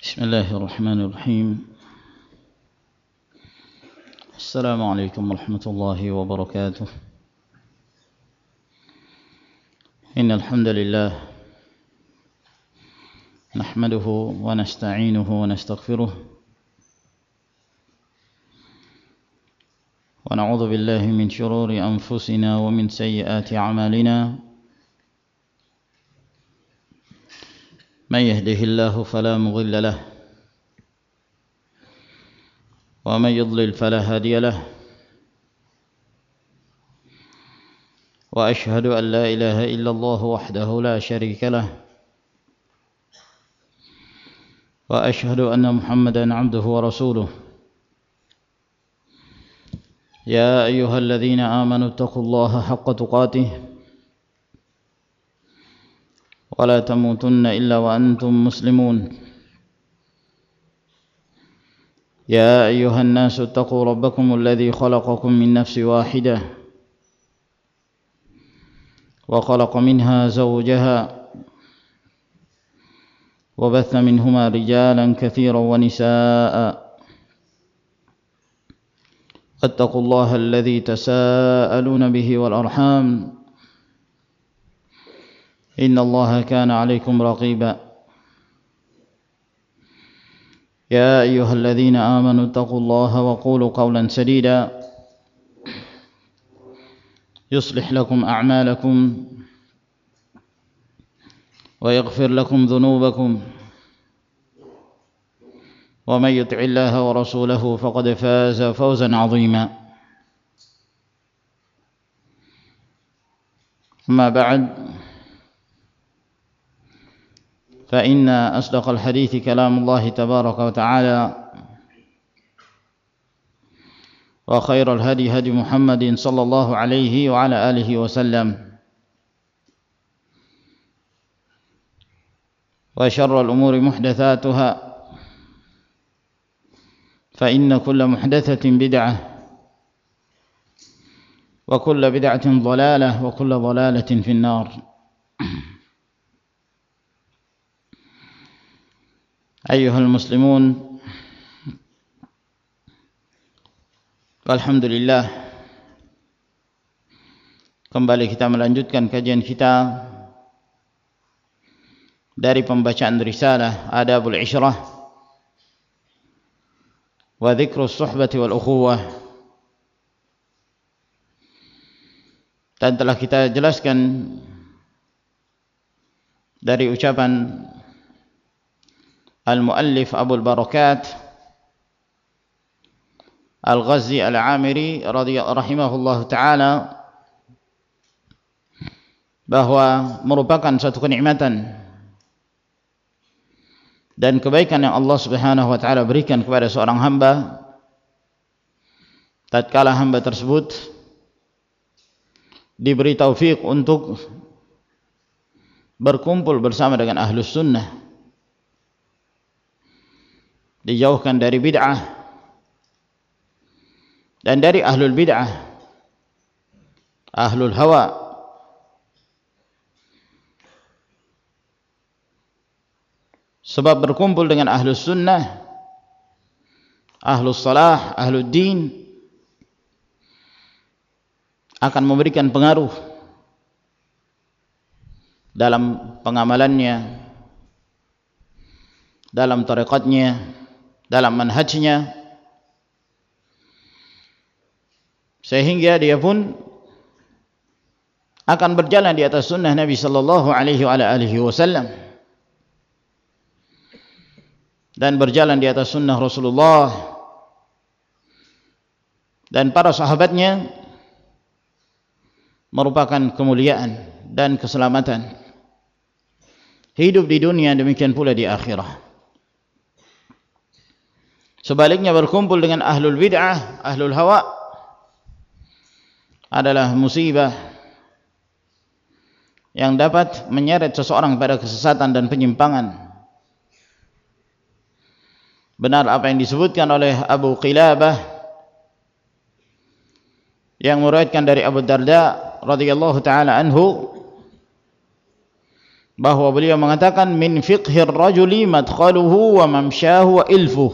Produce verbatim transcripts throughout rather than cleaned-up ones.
بسم الله الرحمن الرحيم. السلام عليكم ورحمة الله وبركاته. إن الحمد لله نحمده ونستعينه ونستغفره ونعوذ بالله من شرور أنفسنا ومن سيئات أعمالنا. من يهده الله فلا مضل له ومن يضلل فلا هادي له، وأشهد أن لا إله إلا الله وحده لا شريك له، وأشهد أن محمدا عبده ورسوله. يا أيها الذين آمنوا اتقوا الله حق تقاته ولا تموتن إلا وأنتم مسلمون. يا أيها الناس اتقوا ربكم الذي خلقكم من نفس واحدة وخلق منها زوجها وبث منهما رجالا كثيرا ونساء. اتقوا الله الذي تساءلون به والأرحام إن الله كان عليكم رقيبا. يا أيها الذين آمنوا اتقوا الله وقولوا قولا سديدا يصلح لكم أعمالكم ويغفر لكم ذنوبكم، ومن يطع الله ورسوله فقد فاز فوزا عظيما. أما بعد، فإن أصدق الحديث كلام الله تبارك وتعالى، وخير الهدي هدي محمد صلى الله عليه وعلى آله وسلم، وشر الأمور محدثاتها، فإن كل محدثة بدعة، وكل بدعة ضلالة، وكل ضلالة في النار. أيها المسلمون، alhamdulillah, kembali kita melanjutkan kajian kita dari pembacaan risalah Adabul Ishrah wa Dzikrus Suhbati wal Ukhuwah, dan telah kita jelaskan dari ucapan Al-Muallif Abul Barakat Al-Ghazi Al-Amiri rahimahullah ta'ala, bahwa merupakan suatu kenikmatan dan kebaikan yang Allah subhanahu wa ta'ala berikan kepada seorang hamba tatkala hamba tersebut diberi taufik untuk berkumpul bersama dengan ahlus sunnah, dijauhkan dari bid'ah dan dari ahlul bid'ah, ahlul hawa. Sebab berkumpul dengan ahlus sunnah, ahlus salah, ahlul din akan memberikan pengaruh dalam pengamalannya, dalam tareqatnya, dalam manhajnya, sehingga dia pun akan berjalan di atas sunnah Nabi sallallahu alaihi wasallam dan berjalan di atas sunnah Rasulullah dan para sahabatnya, merupakan kemuliaan dan keselamatan hidup di dunia, demikian pula di akhirah. Sebaliknya, berkumpul dengan ahlul bid'ah, ahlul hawa adalah musibah yang dapat menyeret seseorang pada kesesatan dan penyimpangan. Benar apa yang disebutkan oleh Abu Qilabah yang meriwayatkan dari Abu Darda radhiyallahu taala anhu, bahwa beliau mengatakan min fiqhir rajuli madkhaluhu wa mamsyahu wa ilfuh,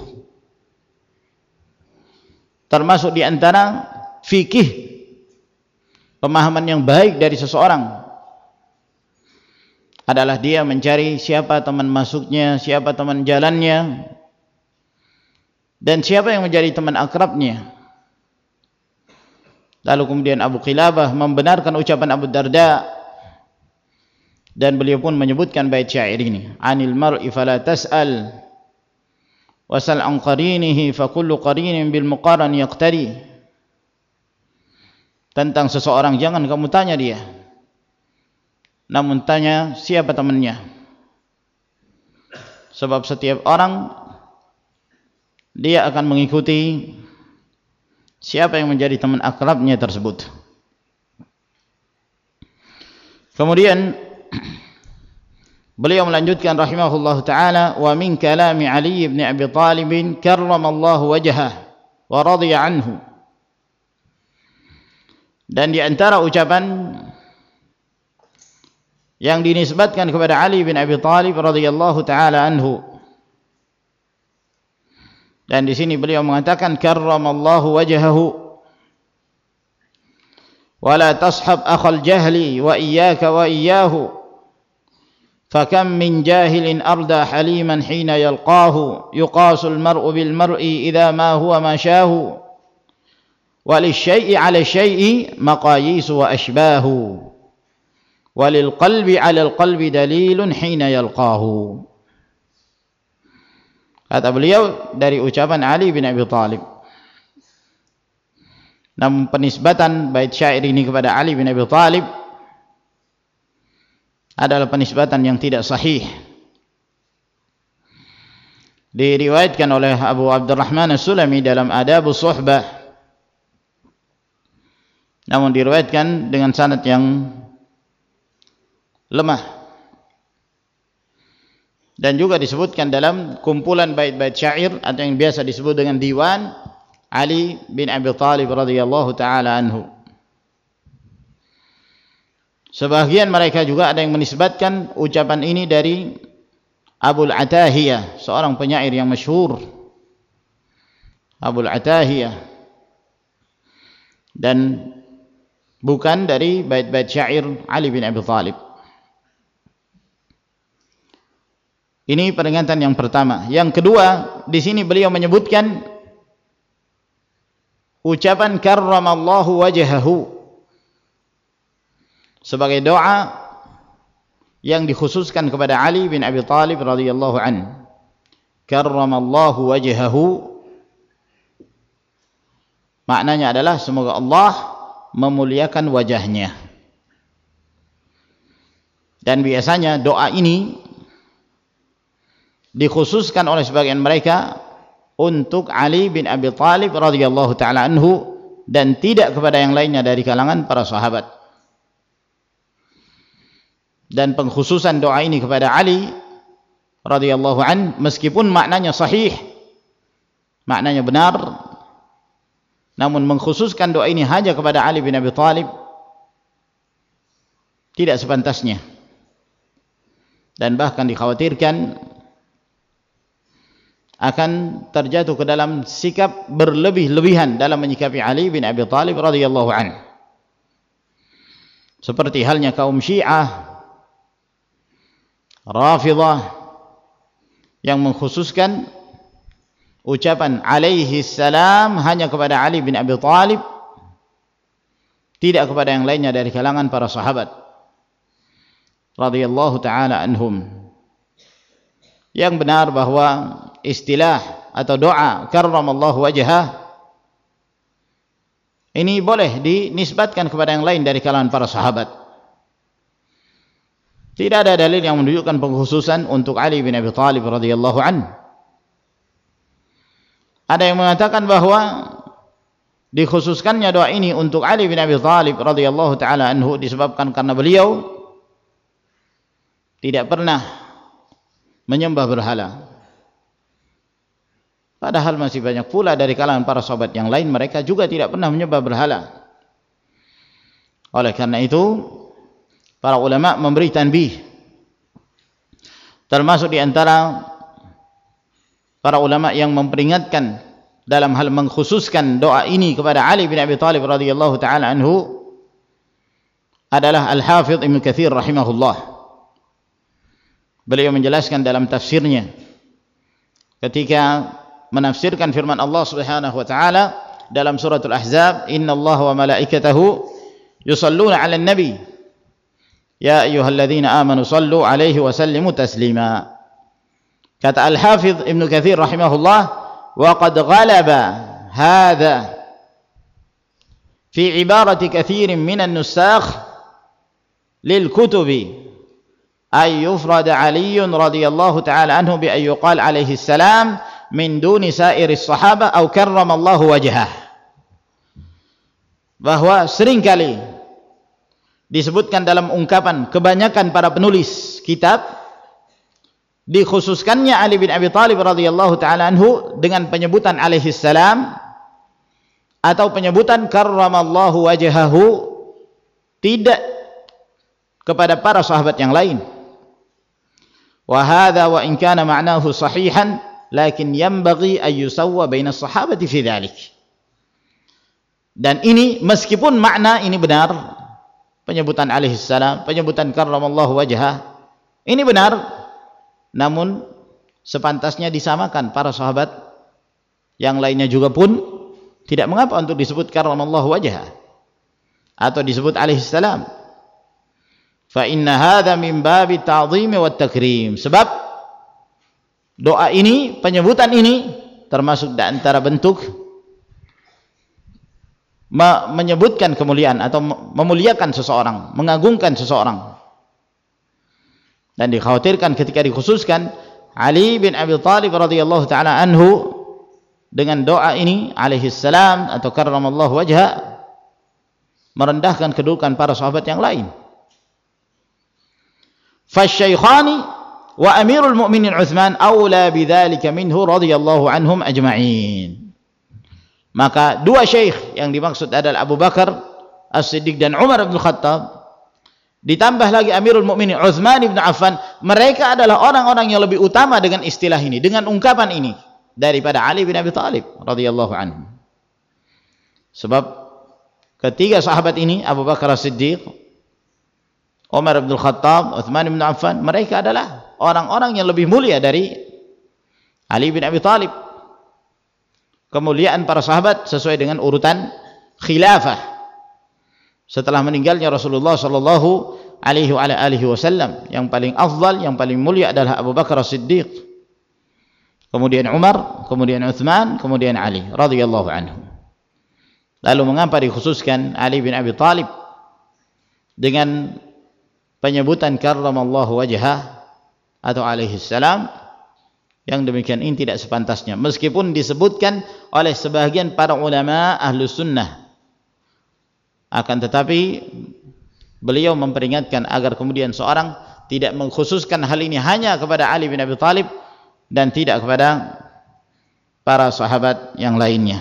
termasuk di antara fikih pemahaman yang baik dari seseorang adalah dia mencari siapa teman masuknya, siapa teman jalannya, dan siapa yang menjadi teman akrabnya. Lalu kemudian Abu Qilabah membenarkan ucapan Abu Darda, dan beliau pun menyebutkan bait syair ini, anil mar'i fala tas'al wasal an qarinihi fa kullu qarinin bil muqaran yaqtadi. Tentang seseorang jangan kamu tanya dia, namun tanya siapa temannya, sebab setiap orang dia akan mengikuti siapa yang menjadi teman akrabnya tersebut. Kemudian beliau melanjutkan rahimahullah ta'ala, wa min kalami Ali bin Abi Talib karramallahu wajhah wa radiya anhu, dan di antara ucapan yang dinisbatkan kepada Ali bin Abi Talib radhiyallahu taala anhu, dan di sini beliau mengatakan karramallahu wajhahu wa la tashab akhal jahli wa iyyaka wa iyyahu fakam min jahilin arda haliman hina yalqahu yuqasul mar'u bil mar'i idza ma huwa ma shahu walisyai'i 'ala syai'i maqayisu wa ashbahu walil qalbi 'ala al qalbi dalilun hina yalqahu. Kata beliau dari ucapan Ali bin Abi Talib. Namun penisbatan bait syair ini kepada Ali bin Abi Talib adalah penisbatan yang tidak sahih. Diriwayatkan oleh Abu Abdurrahman As-Sulami dalam Adabus Suhbah, namun diriwayatkan dengan sanad yang lemah, dan juga disebutkan dalam kumpulan bait-bait syair atau yang biasa disebut dengan diwan Ali bin Abi Talib radhiyallahu taala anhu. Sebagian mereka juga ada yang menisbatkan ucapan ini dari Abul Atahiyah, seorang penyair yang masyhur, Abul Atahiyah, dan bukan dari bait-bait syair Ali bin Abi Talib. Ini peringatan yang pertama. Yang kedua, di sini beliau menyebutkan ucapan karramallahu wajhahu sebagai doa yang dikhususkan kepada Ali bin Abi Talib radhiyallahu anhu. Karramallahu wajhahu maknanya adalah semoga Allah memuliakan wajahnya. Dan biasanya doa ini dikhususkan oleh sebagian mereka untuk Ali bin Abi Talib radhiyallahu taala anhu dan tidak kepada yang lainnya dari kalangan para sahabat. Dan pengkhususan doa ini kepada Ali radhiyallahu an meskipun maknanya sahih, maknanya benar, namun mengkhususkan doa ini hanya kepada Ali bin Abi Talib tidak sepantasnya, dan bahkan dikhawatirkan akan terjatuh ke dalam sikap berlebih-lebihan dalam menyikapi Ali bin Abi Talib radhiyallahu anhu, seperti halnya kaum Syiah Rafidhah yang mengkhususkan ucapan alaihi salam hanya kepada Ali bin Abi Talib, tidak kepada yang lainnya dari kalangan para sahabat radhiyallahu taala anhum. Yang benar bahwa istilah atau doa karramallahu wajhah ini boleh dinisbatkan kepada yang lain dari kalangan para sahabat. Tidak ada dalil yang menunjukkan pengkhususan untuk Ali bin Abi Talib radhiyallahu anhu. Ada yang mengatakan bahwa dikhususkannya doa ini untuk Ali bin Abi Talib radhiyallahu taala anhu disebabkan karena beliau tidak pernah menyembah berhala. Padahal masih banyak pula dari kalangan para sahabat yang lain mereka juga tidak pernah menyembah berhala. Oleh karena itu para ulama memberi tanbih termasuk di antara para ulama yang memperingatkan dalam hal mengkhususkan doa ini kepada Ali bin Abi Thalib radhiyallahu taala anhu adalah Al-Hafidh Ibnu Katsir rahimahullah. Beliau menjelaskan dalam tafsirnya ketika menafsirkan firman Allah Subhanahu wa taala dalam suratul Ahzab, innallaha wa malaikatahu yusalluna 'alan nabi ya ayyuhalladzina amanu sallu 'alaihi wa sallimu taslima. Kata Al-Hafidh Ibnu Katsir rahimahullah, wa qad ghalaba hadha fi ibarati katsirin minan nusakh lil kutubi ay yufrad Ali radhiyallahu ta'ala anhu bi ay yuqal alaihi salam min duni sairis sahabah atau karramallahu wajhah. Bahwa seringkali disebutkan dalam ungkapan kebanyakan para penulis kitab, dikhususkannya Ali bin Abi Thalib radhiyallahu taala anhu dengan penyebutan alaihi salam atau penyebutan karramallahu wajhahu, tidak kepada para sahabat yang lain. Wa hadza wa in kana ma'nahu sahihan lakin yanbaghi an yusawwa baina as-sahabati fi dzalik. Dan ini meskipun makna ini benar, penyebutan alaihi salam, penyebutan karramallahu wajhah ini benar, namun sepantasnya disamakan para sahabat yang lainnya juga pun tidak mengapa untuk disebut karramallahu wajhah atau disebut alaihi salam. Fa inna hadza min babi ta'dhim wa takrim. Sebab doa ini, penyebutan ini termasuk di antara bentuk menyebutkan kemuliaan atau memuliakan seseorang, mengagungkan seseorang. Dan dikhawatirkan ketika dikhususkan Ali bin Abi Thalib radhiyallahu taala anhu dengan doa ini alaihi salam atau karramallahu wajha, merendahkan kedudukan para sahabat yang lain. Fasyaikhani wa amirul mu'minin Utsman aula bidzalika minhu radhiyallahu anhum ajma'in. Maka dua syekh yang dimaksud adalah Abu Bakar As-Siddiq dan Umar bin Khattab, ditambah lagi Amirul Mukminin Utsman bin Affan, mereka adalah orang-orang yang lebih utama dengan istilah ini, dengan ungkapan ini daripada Ali bin Abi Thalib radhiyallahu anhu. Sebab ketiga sahabat ini, Abu Bakar As-Siddiq, Umar bin Khattab, Utsman bin Affan, mereka adalah orang-orang yang lebih mulia dari Ali bin Abi Thalib. Kemuliaan para sahabat sesuai dengan urutan khilafah setelah meninggalnya Rasulullah sallallahu alaihi wa alihi wasallam. Yang paling afdal, yang paling mulia adalah Abu Bakar As-Siddiq, kemudian Umar, kemudian Utsman, kemudian Ali radhiyallahu anhu. Lalu mengapa dikhususkan Ali bin Abi Thalib dengan penyebutan karramallahu wajhah atau alaihi salam? Yang demikian ini tidak sepantasnya, meskipun disebutkan oleh sebagian para ulama ahlu sunnah. Akan tetapi beliau memperingatkan agar kemudian seorang tidak mengkhususkan hal ini hanya kepada Ali bin Abi Thalib dan tidak kepada para sahabat yang lainnya.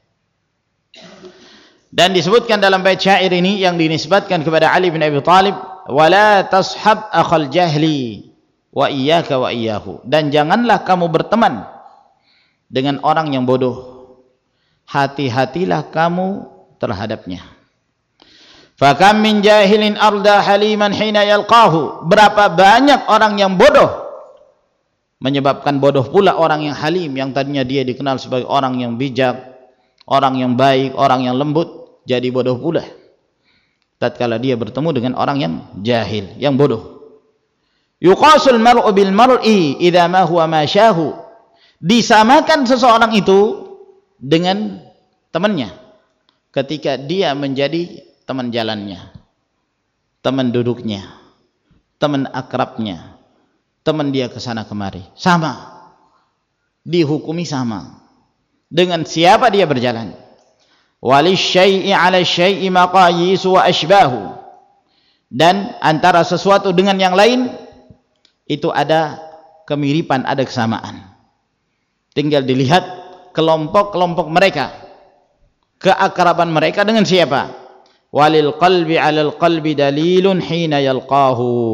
Dan disebutkan dalam bait syair ini yang dinisbatkan kepada Ali bin Abi Thalib, wala tashab akhal jahli wa iyyaka wa iyyahu, dan janganlah kamu berteman dengan orang yang bodoh, hati-hatilah kamu terhadapnya. Fakam min jahilin arda haliman hina yalqahu, berapa banyak orang yang bodoh menyebabkan bodoh pula orang yang halim, yang tadinya dia dikenal sebagai orang yang bijak, orang yang baik, orang yang lembut, jadi bodoh pula tatkala dia bertemu dengan orang yang jahil, yang bodoh. Yuqasul mar'u bil mar'i idza ma huwa ma syahu, disamakan seseorang itu dengan temannya ketika dia menjadi teman jalannya, teman duduknya, teman akrabnya, teman dia ke sana kemari, sama dihukumi sama dengan siapa dia berjalan. Walisyai'i 'ala syai'i maqayis wa ashbahu, dan antara sesuatu dengan yang lain itu ada kemiripan, ada kesamaan. Tinggal dilihat kelompok-kelompok mereka, keakraban mereka dengan siapa. Walil qalbi 'alal qalbi dalilun hina yalqahu,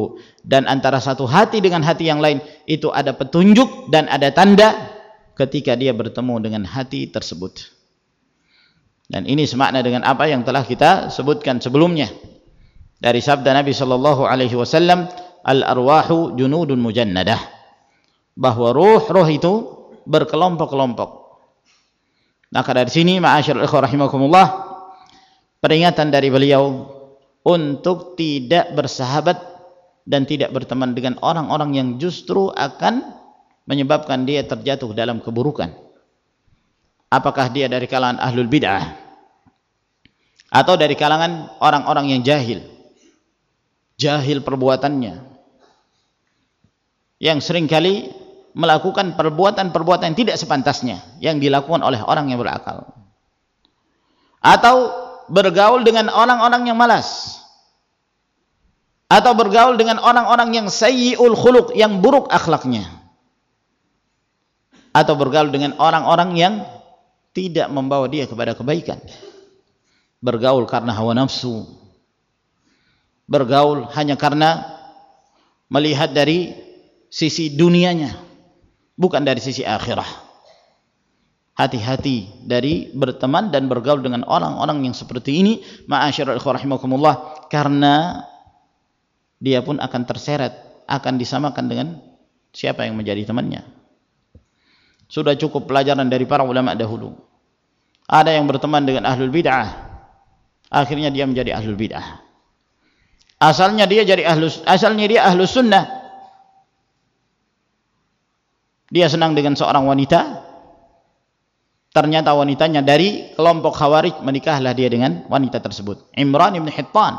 dan antara satu hati dengan hati yang lain itu ada petunjuk dan ada tanda ketika dia bertemu dengan hati tersebut. Dan ini semakna dengan apa yang telah kita sebutkan sebelumnya dari sabda Nabi sallallahu alaihi wasallam, al-arwahu junudun mujannadah, bahwa ruh-ruh itu berkelompok-kelompok. Maka dari sini ma'asyiral ikhwah rahimakumullah, peringatan dari beliau untuk tidak bersahabat dan tidak berteman dengan orang-orang yang justru akan menyebabkan dia terjatuh dalam keburukan. Apakah dia dari kalangan ahlul bid'ah atau dari kalangan orang-orang yang jahil, jahil perbuatannya, yang seringkali melakukan perbuatan-perbuatan yang tidak sepantasnya yang dilakukan oleh orang yang berakal, atau bergaul dengan orang-orang yang malas, atau bergaul dengan orang-orang yang sayyi'ul khuluq, yang buruk akhlaknya, atau bergaul dengan orang-orang yang tidak membawa dia kepada kebaikan, bergaul karena hawa nafsu, bergaul hanya karena melihat dari sisi dunianya, bukan dari sisi akhirah. Hati-hati dari berteman dan bergaul dengan orang-orang yang seperti ini, ma'asyiral ikhwah rahimakumullah, karena dia pun akan terseret, akan disamakan dengan siapa yang menjadi temannya. Sudah cukup pelajaran dari para ulama dahulu. Ada yang berteman dengan ahlul bid'ah, akhirnya dia menjadi ahlul bid'ah. Asalnya dia jadi ahlus, asalnya dia ahlus sunnah. Dia senang dengan seorang wanita, ternyata wanitanya dari kelompok Khawarij, menikahlah dia dengan wanita tersebut, Imran ibn Hittan,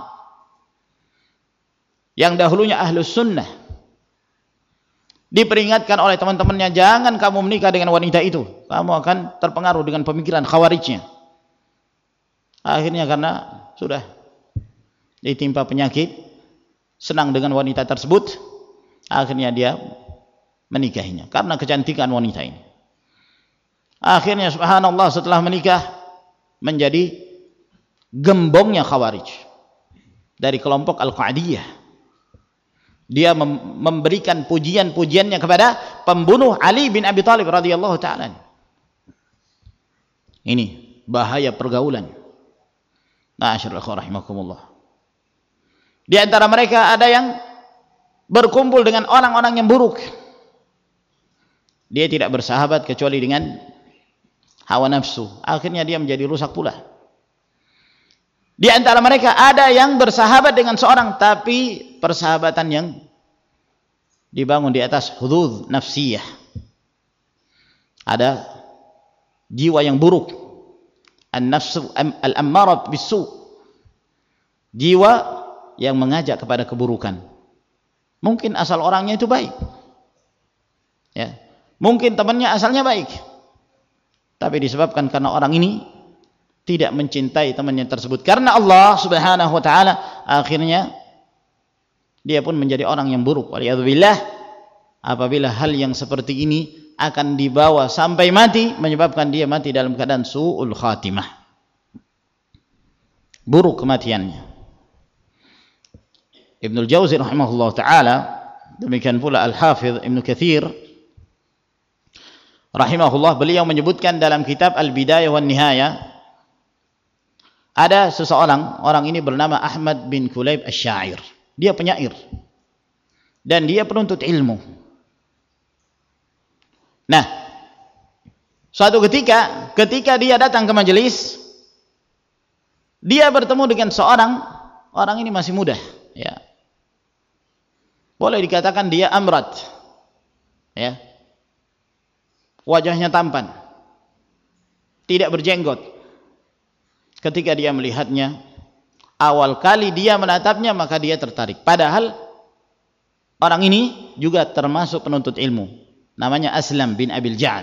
yang dahulunya ahlus sunnah. Diperingatkan oleh teman-temannya, jangan kamu menikah dengan wanita itu, kamu akan terpengaruh dengan pemikiran Khawarijnya. Akhirnya karena sudah ditimpa penyakit, senang dengan wanita tersebut, akhirnya dia menikahinya karena kecantikan wanita ini. Akhirnya subhanallah, setelah menikah menjadi gembongnya Khawarij dari kelompok Al-Qa'diyah. Dia mem memberikan pujian-pujiannya kepada pembunuh Ali bin Abi Thalib radhiyallahu ta'ala. Ini bahaya pergaulan. Ma'asyiral ikhwah rahimakumullah. Di antara mereka ada yang berkumpul dengan orang-orang yang buruk. Dia tidak bersahabat kecuali dengan hawa nafsu. Akhirnya dia menjadi rusak pula. Di antara mereka ada yang bersahabat dengan seorang, tapi persahabatan yang dibangun di atas hudud nafsiyah. Ada jiwa yang buruk, an-nafsu al-ammarat bisu, jiwa yang mengajak kepada keburukan. Mungkin asal orangnya itu baik, ya, mungkin temannya asalnya baik, tapi disebabkan karena orang ini tidak mencintai temannya tersebut karena Allah subhanahu wa ta'ala, akhirnya dia pun menjadi orang yang buruk. Waliyadzubillah, apabila hal yang seperti ini akan dibawa sampai mati, menyebabkan dia mati dalam keadaan su'ul khatimah, buruk kematiannya. Ibnul Jauzi rahimahullah ta'ala, demikian pula Al-Hafidh Ibnu Katsir rahimahullah, beliau menyebutkan dalam kitab Al-Bidayah wan Nihayah, ada seseorang, orang ini bernama Ahmad bin Kulayb Asy-Sya'ir. Dia penyair dan dia penuntut ilmu. Nah, suatu ketika ketika dia datang ke majelis, dia bertemu dengan seorang, orang ini masih muda, ya, boleh dikatakan dia amrat, ya, wajahnya tampan, tidak berjenggot. Ketika dia melihatnya, awal kali dia menatapnya, maka dia tertarik. Padahal orang ini juga termasuk penuntut ilmu, namanya Aslam bin Abil Ja'ad,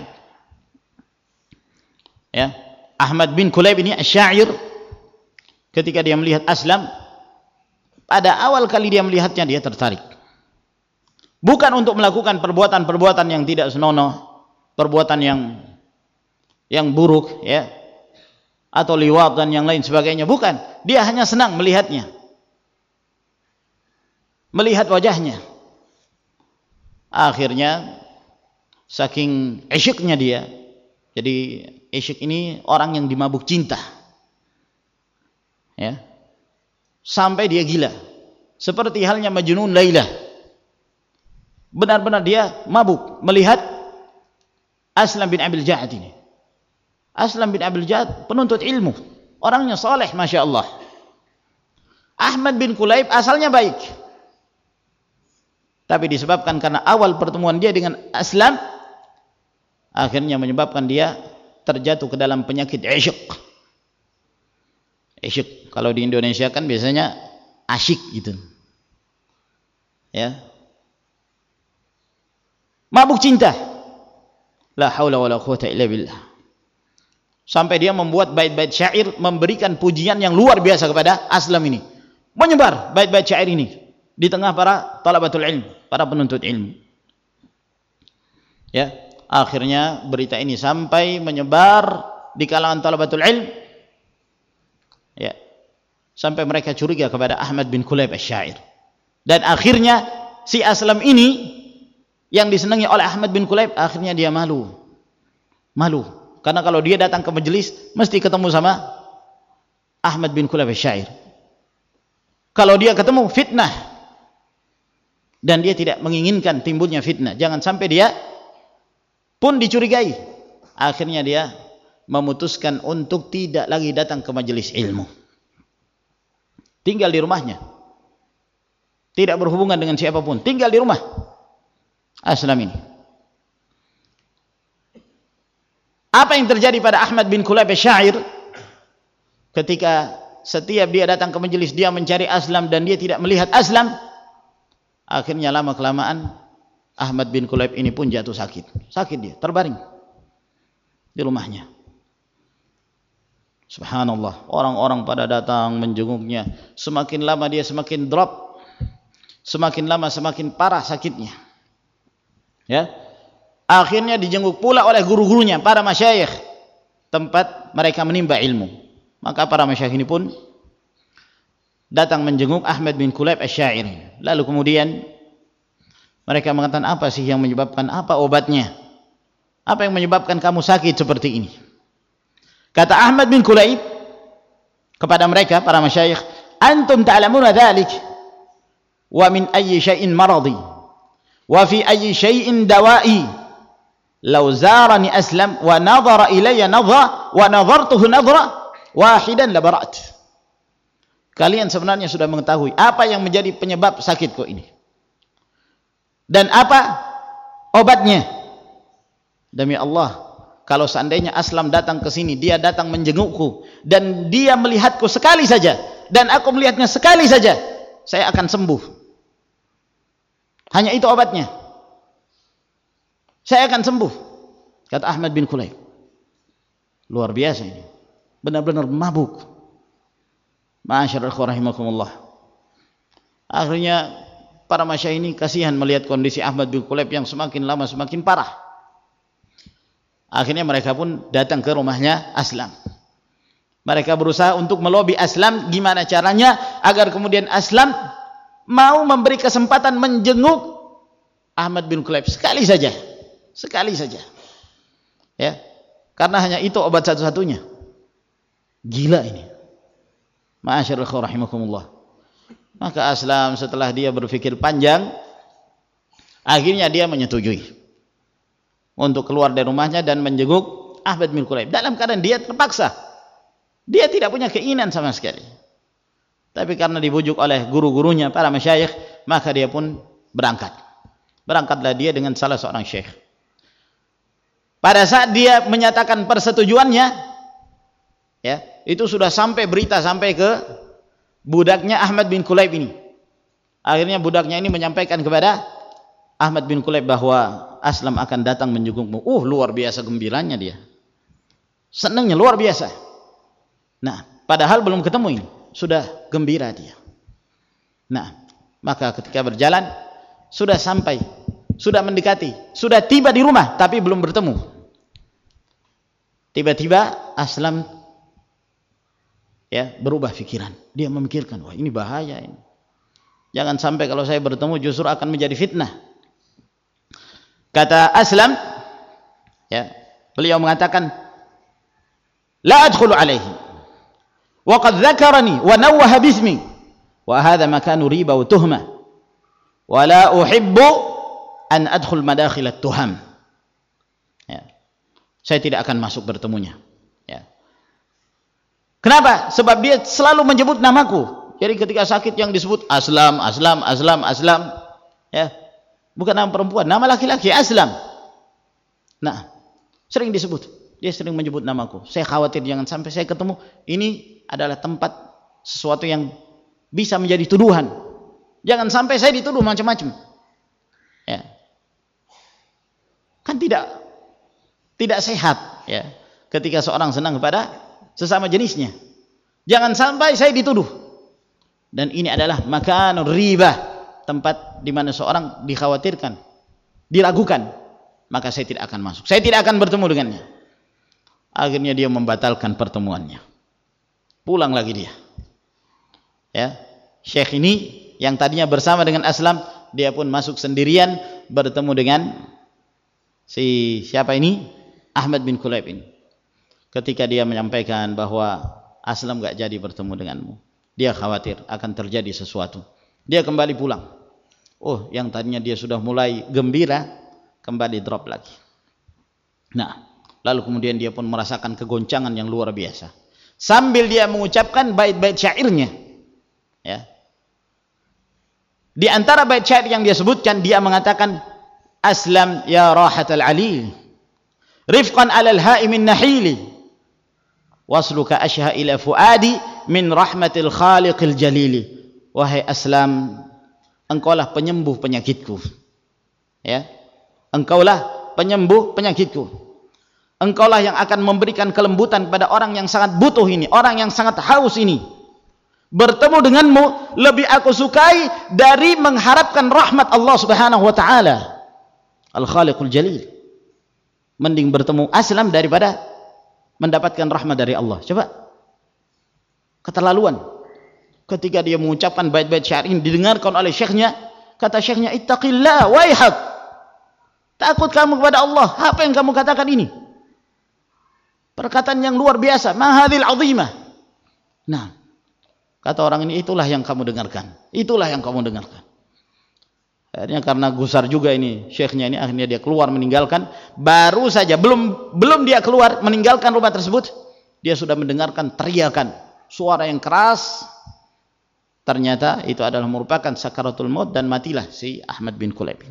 ya. Ahmad bin Kulayb ini Asy-Sya'ir, ketika dia melihat Aslam, pada awal kali dia melihatnya, dia tertarik. Bukan untuk melakukan perbuatan-perbuatan yang tidak senonoh, perbuatan yang yang buruk, ya, atau liwat dan yang lain sebagainya, bukan. Dia hanya senang melihatnya, melihat wajahnya, Akhirnya saking isyiknya dia, jadi isyik ini orang yang dimabuk cinta, ya, sampai dia gila, seperti halnya Majnun Laila. Benar-benar dia mabuk melihat Aslam bin Abil Ja'ad ini. Aslam bin Abil Ja'ad penuntut ilmu, orangnya saleh, masya Allah. Ahmad bin Kulayb asalnya baik, tapi disebabkan karena awal pertemuan dia dengan Aslam, akhirnya menyebabkan dia terjatuh ke dalam penyakit isyik. Isyik kalau di Indonesia kan biasanya asyik gitu, ya, mabuk cinta. La haula wala quwata illa billah. Sampai dia membuat bait-bait syair memberikan pujian yang luar biasa kepada Aslam ini. Menyebar bait-bait syair ini di tengah para talabatul ilm, para penuntut ilmu. Ya, akhirnya berita ini sampai menyebar di kalangan talabatul ilm. Ya. Sampai mereka curiga kepada Ahmad bin Kulayb asy-syair. Dan akhirnya si Aslam ini yang disenangi oleh Ahmad bin Kulayb, akhirnya dia malu. Malu. Karena kalau dia datang ke majelis mesti ketemu sama Ahmad bin Kulayb asy-syair. Kalau dia ketemu, fitnah. Dan dia tidak menginginkan timbulnya fitnah. Jangan sampai dia pun dicurigai. Akhirnya dia memutuskan untuk tidak lagi datang ke majelis ilmu. Tinggal di rumahnya. Tidak berhubungan dengan siapapun. Tinggal di rumah Aslam ini. Apa yang terjadi pada Ahmad bin Kulayb asy-syair ketika setiap dia datang ke majelis dia mencari Aslam dan dia tidak melihat Aslam? Akhirnya lama kelamaan Ahmad bin Kulayb ini pun jatuh sakit. Sakit dia, terbaring di rumahnya. Subhanallah, orang-orang pada datang menjenguknya. Semakin lama dia semakin drop, semakin lama semakin parah sakitnya. Ya, akhirnya dijenguk pula oleh guru-gurunya, para masyayikh, tempat mereka menimba ilmu. Maka para masyayikh ini pun datang menjenguk Ahmad bin Kulayb asy-syair. Lalu kemudian mereka mengatakan, apa sih yang menyebabkan, apa obatnya? Apa yang menyebabkan kamu sakit seperti ini? Kata Ahmad bin Kulayb kepada mereka, para masyayikh, antum ta'lamuna dhalik, wa min ayyi syai'in maradi, wa fi ayyi syai'in dawa'i, law zarani Aslam wa nadhara ilayya nadhra wa nadhartuhu nadhra wahidan la barat. Kalian sebenarnya sudah mengetahui apa yang menjadi penyebab sakitku ini dan apa obatnya. Demi Allah, kalau seandainya Aslam datang ke sini, dia datang menjengukku dan dia melihatku sekali saja dan aku melihatnya sekali saja, saya akan sembuh. Hanya itu obatnya, saya akan sembuh, kata Ahmad bin Kulayb. Luar biasa ini, benar-benar mabuk. Ma'asyiral ikhwan rahimakumullah. Akhirnya para masyayikh ini kasihan melihat kondisi Ahmad bin Kulayb yang semakin lama semakin parah. Akhirnya mereka pun datang ke rumahnya Aslam. Mereka berusaha untuk melobi Aslam gimana caranya agar kemudian Aslam mau memberi kesempatan menjenguk Ahmad bin Kulayb sekali saja, sekali saja. Ya, karena hanya itu obat satu-satunya. Gila ini. Ma'asyiral ikhwan rahimakumullah. Maka Aslam setelah dia berpikir panjang, akhirnya dia menyetujui untuk keluar dari rumahnya dan menjenguk Ahmad bin Kulayb dalam keadaan dia terpaksa. Dia tidak punya keinginan sama sekali. Tapi karena dibujuk oleh guru-gurunya, para masyayikh, maka dia pun berangkat. Berangkatlah dia dengan salah seorang syekh. Pada saat dia menyatakan persetujuannya, ya, itu sudah sampai berita sampai ke budaknya Ahmad bin Kulayb ini. Akhirnya budaknya ini menyampaikan kepada Ahmad bin Kulayb bahwa Aslam akan datang menjengukmu. Uh, luar biasa gembiranya dia. Senangnya luar biasa. Nah, padahal belum ketemu ini, sudah gembira dia. Nah, maka ketika berjalan, sudah sampai, sudah mendekati, sudah tiba di rumah, tapi belum bertemu. Tiba-tiba Aslam ya berubah pikiran. Dia memikirkan, wah ini bahaya ini. Jangan sampai kalau saya bertemu justru akan menjadi fitnah. Kata Aslam, ya, beliau mengatakan, la adkhulu alaihi wa qad dzakarani wa nawwaha bismi wa hadha makanu riba wa tuhmah wa la uhibbu an adkhul madakhil at-tuham. Ya. Saya tidak akan masuk bertemunya. Ya. Kenapa? Sebab dia selalu menyebut namaku. Jadi ketika sakit yang disebut Aslam, Aslam, Aslam, Aslam, ya, bukan nama perempuan, nama laki-laki Aslam. Nah, sering disebut. Dia sering menyebut namaku. Saya khawatir jangan sampai saya ketemu. Ini adalah tempat sesuatu yang bisa menjadi tuduhan. Jangan sampai saya dituduh macam-macam. Ya. Kan tidak tidak sehat, ya, ketika seorang senang kepada sesama jenisnya. Jangan sampai saya dituduh. Dan ini adalah makan riba, tempat di mana seorang dikhawatirkan, diragukan, maka saya tidak akan masuk. Saya tidak akan bertemu dengannya. Akhirnya dia membatalkan pertemuannya. Pulang lagi dia. Ya, Syekh ini yang tadinya bersama dengan Aslam, dia pun masuk sendirian bertemu dengan si siapa ini? Ahmad bin Kulayb ini. Ketika dia menyampaikan bahwa Aslam gak jadi bertemu denganmu, dia khawatir akan terjadi sesuatu. Dia kembali pulang. Oh, yang tadinya dia sudah mulai gembira, kembali drop lagi. Nah, lalu kemudian dia pun merasakan kegoncangan yang luar biasa. Sambil dia mengucapkan bait-bait syairnya. Ya. Di antara bait syair yang dia sebutkan, dia mengatakan, Aslam ya rahatal ali, rifqan alal ha'imin nahili, wasluka ashha ila fuadi min rahmatil khaliqil jalili. Wahai Aslam, engkaulah penyembuh penyakitku, ya, engkaulah penyembuh penyakitku, engkaulah yang akan memberikan kelembutan kepada orang yang sangat butuh ini, orang yang sangat haus ini. Bertemu denganmu lebih aku sukai dari mengharapkan rahmat Allah subhanahu wa ta'ala al khaliqul jalil. Mending bertemu Aslam daripada mendapatkan rahmat dari Allah. Coba, keterlaluan. Ketika dia mengucapkan bait-bait syair ini, didengarkan oleh syekhnya, kata syekhnya, ittaqillah waihak, takut kamu kepada Allah. Apa yang kamu katakan ini? Perkataan yang luar biasa. Ma hadhil azimah. Nah, kata orang ini, itulah yang kamu dengarkan, itulah yang kamu dengarkan. Akhirnya karena gusar juga ini syekhnya ini, akhirnya dia keluar meninggalkan. Baru saja belum belum dia keluar meninggalkan rumah tersebut, dia sudah mendengarkan teriakan, suara yang keras. Ternyata itu adalah merupakan sakaratul maut, dan matilah si Ahmad bin Kulayb ini.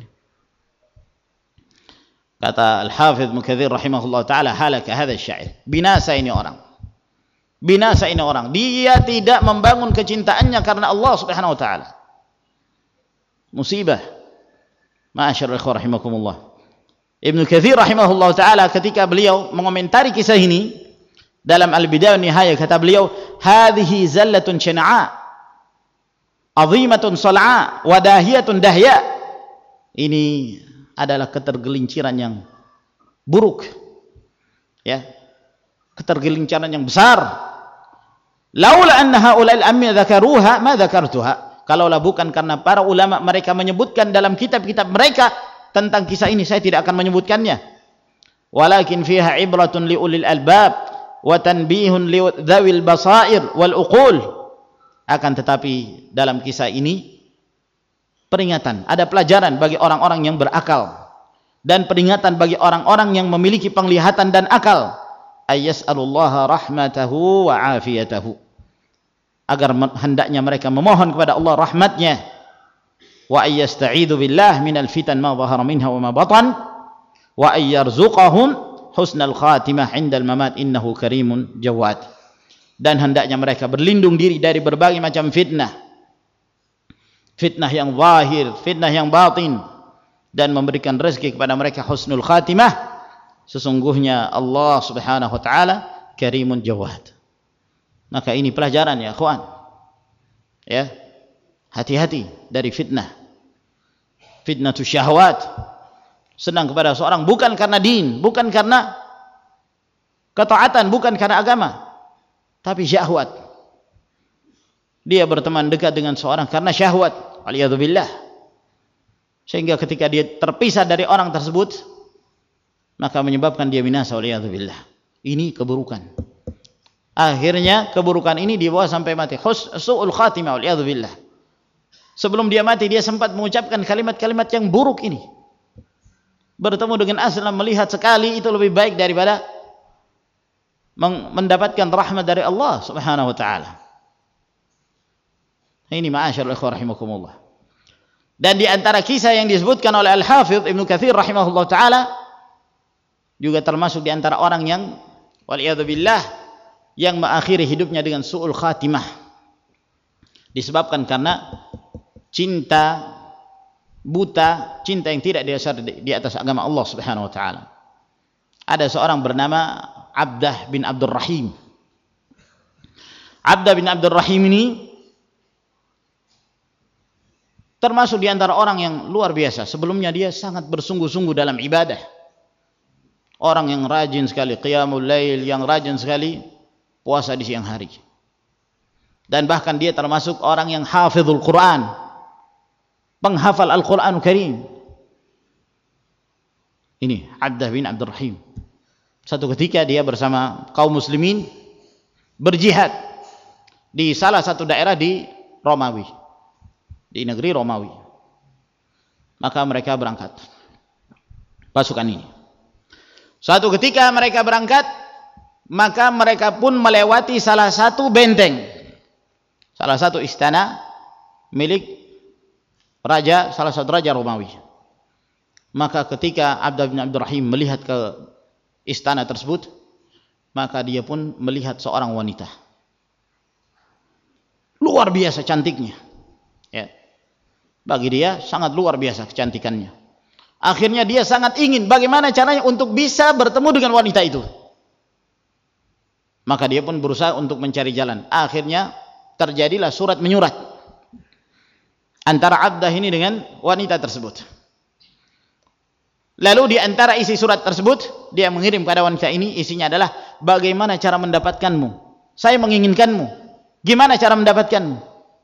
Kata Al-Hafidh Mukathir rahimahullah ta'ala, halaka hadha syair, binasa ini orang, binasa ini orang. Dia tidak membangun kecintaannya karena Allah subhanahu wa ta'ala. Musibah. Ma'asyarul ikhwah rahimakumullah. Ibnu Katsir rahimahullah ta'ala ketika beliau mengomentari kisah ini dalam Al-Bidayah wan Nihayah, kata beliau, hadhihi zallatun syana'a azimatun sal'a wadahiyatun dahya. Ini adalah ketergelinciran yang buruk, ya, ketergelinciran yang besar. Laula anna haula'il ammi dzakaruha ma dzakartuha. Kalaulah bukan karena para ulama mereka menyebutkan dalam kitab-kitab mereka tentang kisah ini, saya tidak akan menyebutkannya. Walakin fiha ibratun liulil albab wa tanbihun lidzawil basair wal uqul. Akan tetapi dalam kisah ini peringatan, ada pelajaran bagi orang-orang yang berakal, dan peringatan bagi orang-orang yang memiliki penglihatan dan akal. Ayyas'alullaha rahmatahu wa afiyatahu, agar hendaknya mereka memohon kepada Allah rahmatnya. Wa ayyasta'idu billah minal fitan ma dhahara minha wa ma batan wa ayyarzuqahum husnal khatimah indal mamat innahu karimun jawad. Dan hendaknya mereka berlindung diri dari berbagai macam fitnah, fitnah yang zahir, fitnah yang batin, dan memberikan rezeki kepada mereka husnul khatimah. Sesungguhnya Allah subhanahu wa ta'ala karimun jawad. Maka ini pelajaran ya akhwan, ya, hati-hati dari fitnah, fitnah syahwat. Senang kepada seorang bukan karena din, bukan karena ketaatan, bukan karena agama, tapi syahwat. Dia berteman dekat dengan seorang karena syahwat, waliyadzubillah. sehingga ketika dia terpisah dari orang tersebut maka menyebabkan dia binasa waliyadzubillah. Ini keburukan. Akhirnya keburukan ini dibawa sampai mati. Su'ul khatimah waliyadzubillah. Sebelum dia mati dia sempat mengucapkan kalimat-kalimat yang buruk ini. Bertemu dengan Aslam, melihat sekali itu lebih baik daripada mendapatkan rahmat dari Allah Subhanahu wa taala. Ini ma'asyarul ikhwah rahimakumullah. Dan di antara kisah yang disebutkan oleh Al-Hafidz Ibnu Katsir rahimahullah taala juga termasuk di antara orang yang waliyadzubillah yang mengakhiri hidupnya dengan su'ul khatimah, disebabkan karena cinta buta, cinta yang tidak didasar di atas agama Allah Subhanahu wa taala. Ada seorang bernama Abdah bin Abdul Rahim. Abdah bin Abdul Rahim ini termasuk di antara orang yang luar biasa. Sebelumnya dia sangat bersungguh-sungguh dalam ibadah. Orang yang rajin sekali qiyamul lail, yang rajin sekali puasa di siang hari. Dan bahkan dia termasuk orang yang hafizul Quran, penghafal Al-Quran Karim. Ini Abdah bin Abdul Rahim. Satu ketika dia bersama kaum muslimin berjihad di salah satu daerah di Romawi, di negeri Romawi. Maka mereka berangkat, pasukan ini. Suatu ketika mereka berangkat, maka mereka pun melewati salah satu benteng, salah satu istana milik raja, salah satu raja Romawi. Maka ketika Abdah bin Abdul Rahim melihat ke istana tersebut, maka dia pun melihat seorang wanita luar biasa cantiknya, ya. Bagi dia sangat luar biasa kecantikannya. Akhirnya dia sangat ingin bagaimana caranya untuk bisa bertemu dengan wanita itu. Maka dia pun berusaha untuk mencari jalan. Akhirnya terjadilah surat menyurat antara Abdah ini dengan wanita tersebut. Lalu di antara isi surat tersebut, dia mengirim kepada wanita ini, isinya adalah bagaimana cara mendapatkanmu, saya menginginkanmu, gimana cara mendapatkanmu.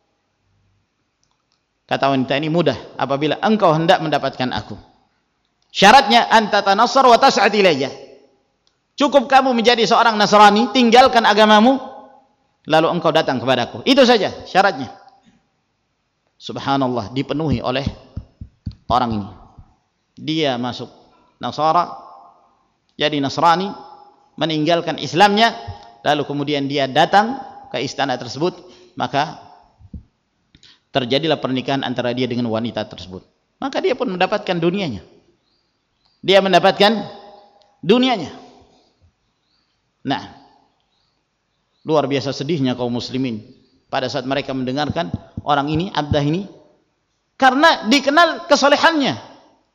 Kata wanita ini, mudah apabila engkau hendak mendapatkan aku. Syaratnya anta tanassar wa tas'ad ilayya. Cukup kamu menjadi seorang Nasrani, tinggalkan agamamu, lalu engkau datang kepadaku. Itu saja syaratnya. Subhanallah, dipenuhi oleh orang ini. Dia masuk Nasara, jadi Nasrani, meninggalkan Islamnya, lalu kemudian dia datang ke istana tersebut, maka terjadilah pernikahan antara dia dengan wanita tersebut. Maka dia pun mendapatkan dunianya. Dia mendapatkan dunianya. Nah, luar biasa sedihnya kaum muslimin pada saat mereka mendengarkan orang ini, Abdah ini, karena dikenal kesolehannya,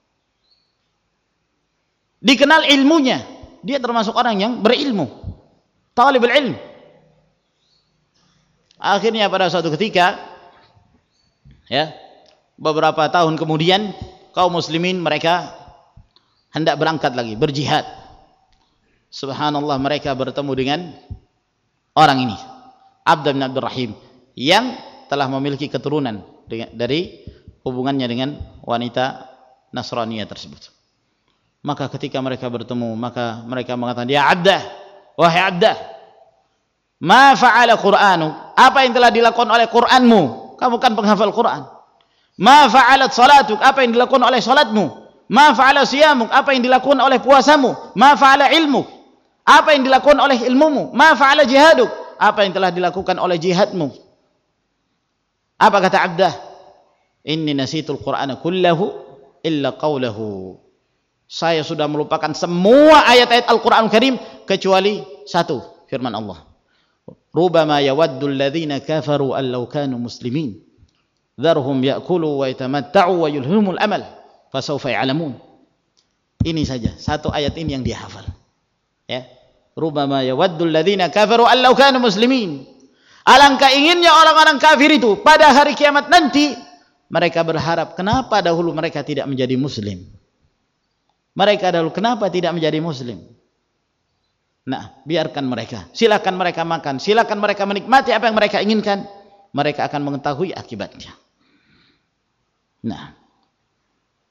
dikenal ilmunya. Dia termasuk orang yang berilmu, talibul ilm. Akhirnya pada suatu ketika, ya, beberapa tahun kemudian, kaum muslimin mereka hendak berangkat lagi berjihad. Subhanallah, mereka bertemu dengan orang ini, Abdah bin Abdul Rahim, yang telah memiliki keturunan dari hubungannya dengan wanita Nasraniyah tersebut. Maka ketika mereka bertemu, maka mereka mengatakan, ya Abdah, wahai Abdah, ma fa'ala Qur'anu, apa yang telah dilakukan oleh Qur'anmu? Kamu kan penghafal Qur'an. Ma fa'alat salatuk, apa yang dilakukan oleh salatmu? Ma fa'ala siyamuk, apa yang dilakukan oleh puasamu? Ma fa'ala ilmuk, apa yang dilakukan oleh ilmumu? Ma fa'ala jihaduk, apa yang telah dilakukan oleh jihadmu? Apa kata Abdah? Inni nasitul Qur'ana kullahu illa qawlahu. Saya sudah melupakan semua ayat-ayat Al-Quran Karim kecuali satu, firman Allah. Rubama yawaddu alladhina kafaru an law kanu muslimin dharhum ya'kulu wa yatamatta'u wa yulhumul amal fasawfa ya'lamun. Ini saja, satu ayat ini yang dia hafal. Ya. Rubama yawaddu alladhina kafaru an law kanu muslimin. Alangkah inginnya orang-orang kafir itu pada hari kiamat nanti mereka berharap kenapa dahulu mereka tidak menjadi muslim. Mereka dahulu kenapa tidak menjadi muslim? Nah, biarkan mereka. Silakan mereka makan, silakan mereka menikmati apa yang mereka inginkan. Mereka akan mengetahui akibatnya. Nah,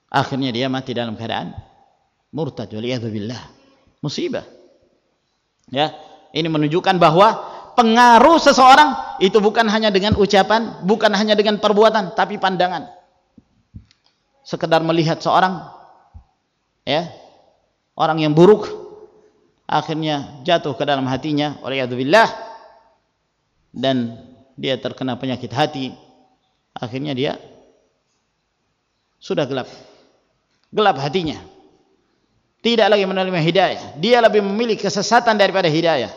akhirnya dia mati dalam keadaan murtad, waliyadzubillah. Musibah. Ya, ini menunjukkan bahwa pengaruh seseorang itu bukan hanya dengan ucapan, bukan hanya dengan perbuatan, tapi pandangan. Sekedar melihat seorang, ya, orang yang buruk, akhirnya jatuh ke dalam hatinya, waliyadzubillah, dan dia terkena penyakit hati, akhirnya dia sudah gelap, gelap hatinya, tidak lagi menerima hidayah, dia lebih memilih kesesatan daripada hidayah.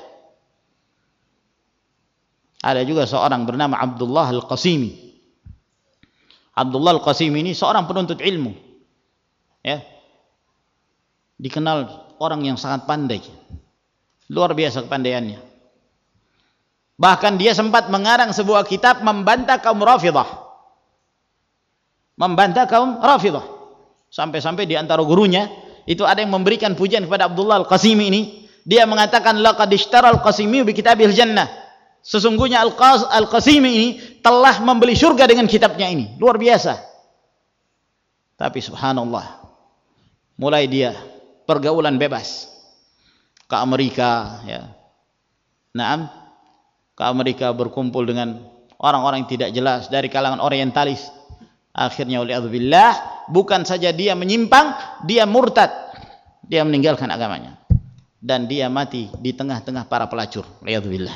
Ada juga seorang bernama Abdullah Al-Qasimi. Abdullah Al-Qasimi ini seorang penuntut ilmu, ya, dikenal orang yang sangat pandai, luar biasa kepandaiannya. Bahkan dia sempat mengarang sebuah kitab membantah kaum Rafidhah, membantah kaum Rafidhah, sampai-sampai di antara gurunya itu ada yang memberikan pujian kepada Abdullah Al-Qasimi ini. Dia mengatakan, laqad ishtara Al-Qasimi bi kitabil jannah, sesungguhnya Al-Qasimi ini telah membeli surga dengan kitabnya ini. Luar biasa. Tapi subhanallah, mulai dia pergaulan bebas ke Amerika, ya, naam, ke Amerika berkumpul dengan orang-orang yang tidak jelas dari kalangan orientalis. Akhirnya waliyadzubillah, bukan saja dia menyimpang, dia murtad, dia meninggalkan agamanya, dan dia mati di tengah-tengah para pelacur. Waliyadzubillah.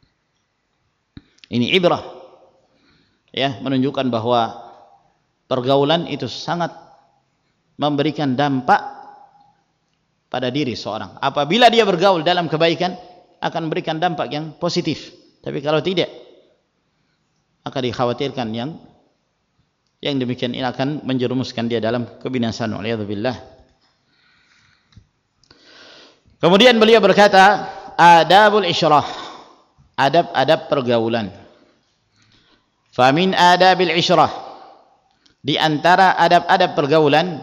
Ini ibrah, ya, menunjukkan bahwa pergaulan itu sangat memberikan dampak pada diri seorang. Apabila dia bergaul dalam kebaikan, akan memberikan dampak yang positif. Tapi kalau tidak, akan dikhawatirkan yang yang demikian ini akan menjerumuskan dia dalam kebinasaan. Waliyadzubillah. Kemudian beliau berkata, adabul isyrah, adab-adab pergaulan. Famin adabil isyrah, di antara adab-adab pergaulan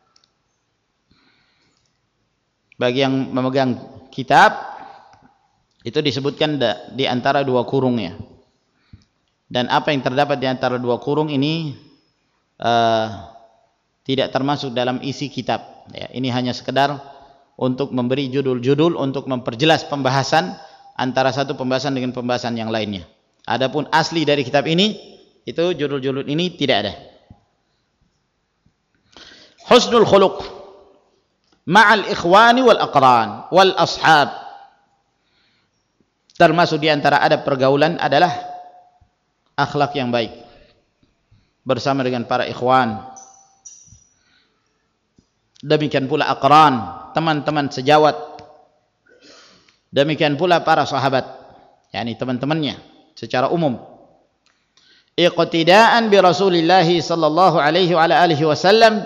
bagi yang memegang kitab itu disebutkan di antara dua kurungnya. Dan apa yang terdapat di antara dua kurung ini uh, tidak termasuk dalam isi kitab, ya. Ini hanya sekedar untuk memberi judul-judul, untuk memperjelas pembahasan antara satu pembahasan dengan pembahasan yang lainnya. Adapun asli dari kitab ini, itu judul-judul ini tidak ada. Husnul khuluq ma'al ikhwani wal aqran wal ashab. Termasuk di antara adab pergaulan adalah akhlak yang baik bersama dengan para ikhwan. Demikian pula aqran, teman-teman sejawat. Demikian pula para sahabat, yakni teman-temannya secara umum. Iqtidaan bi Rasulillah sallallahu alaihi wa alihi wasallam,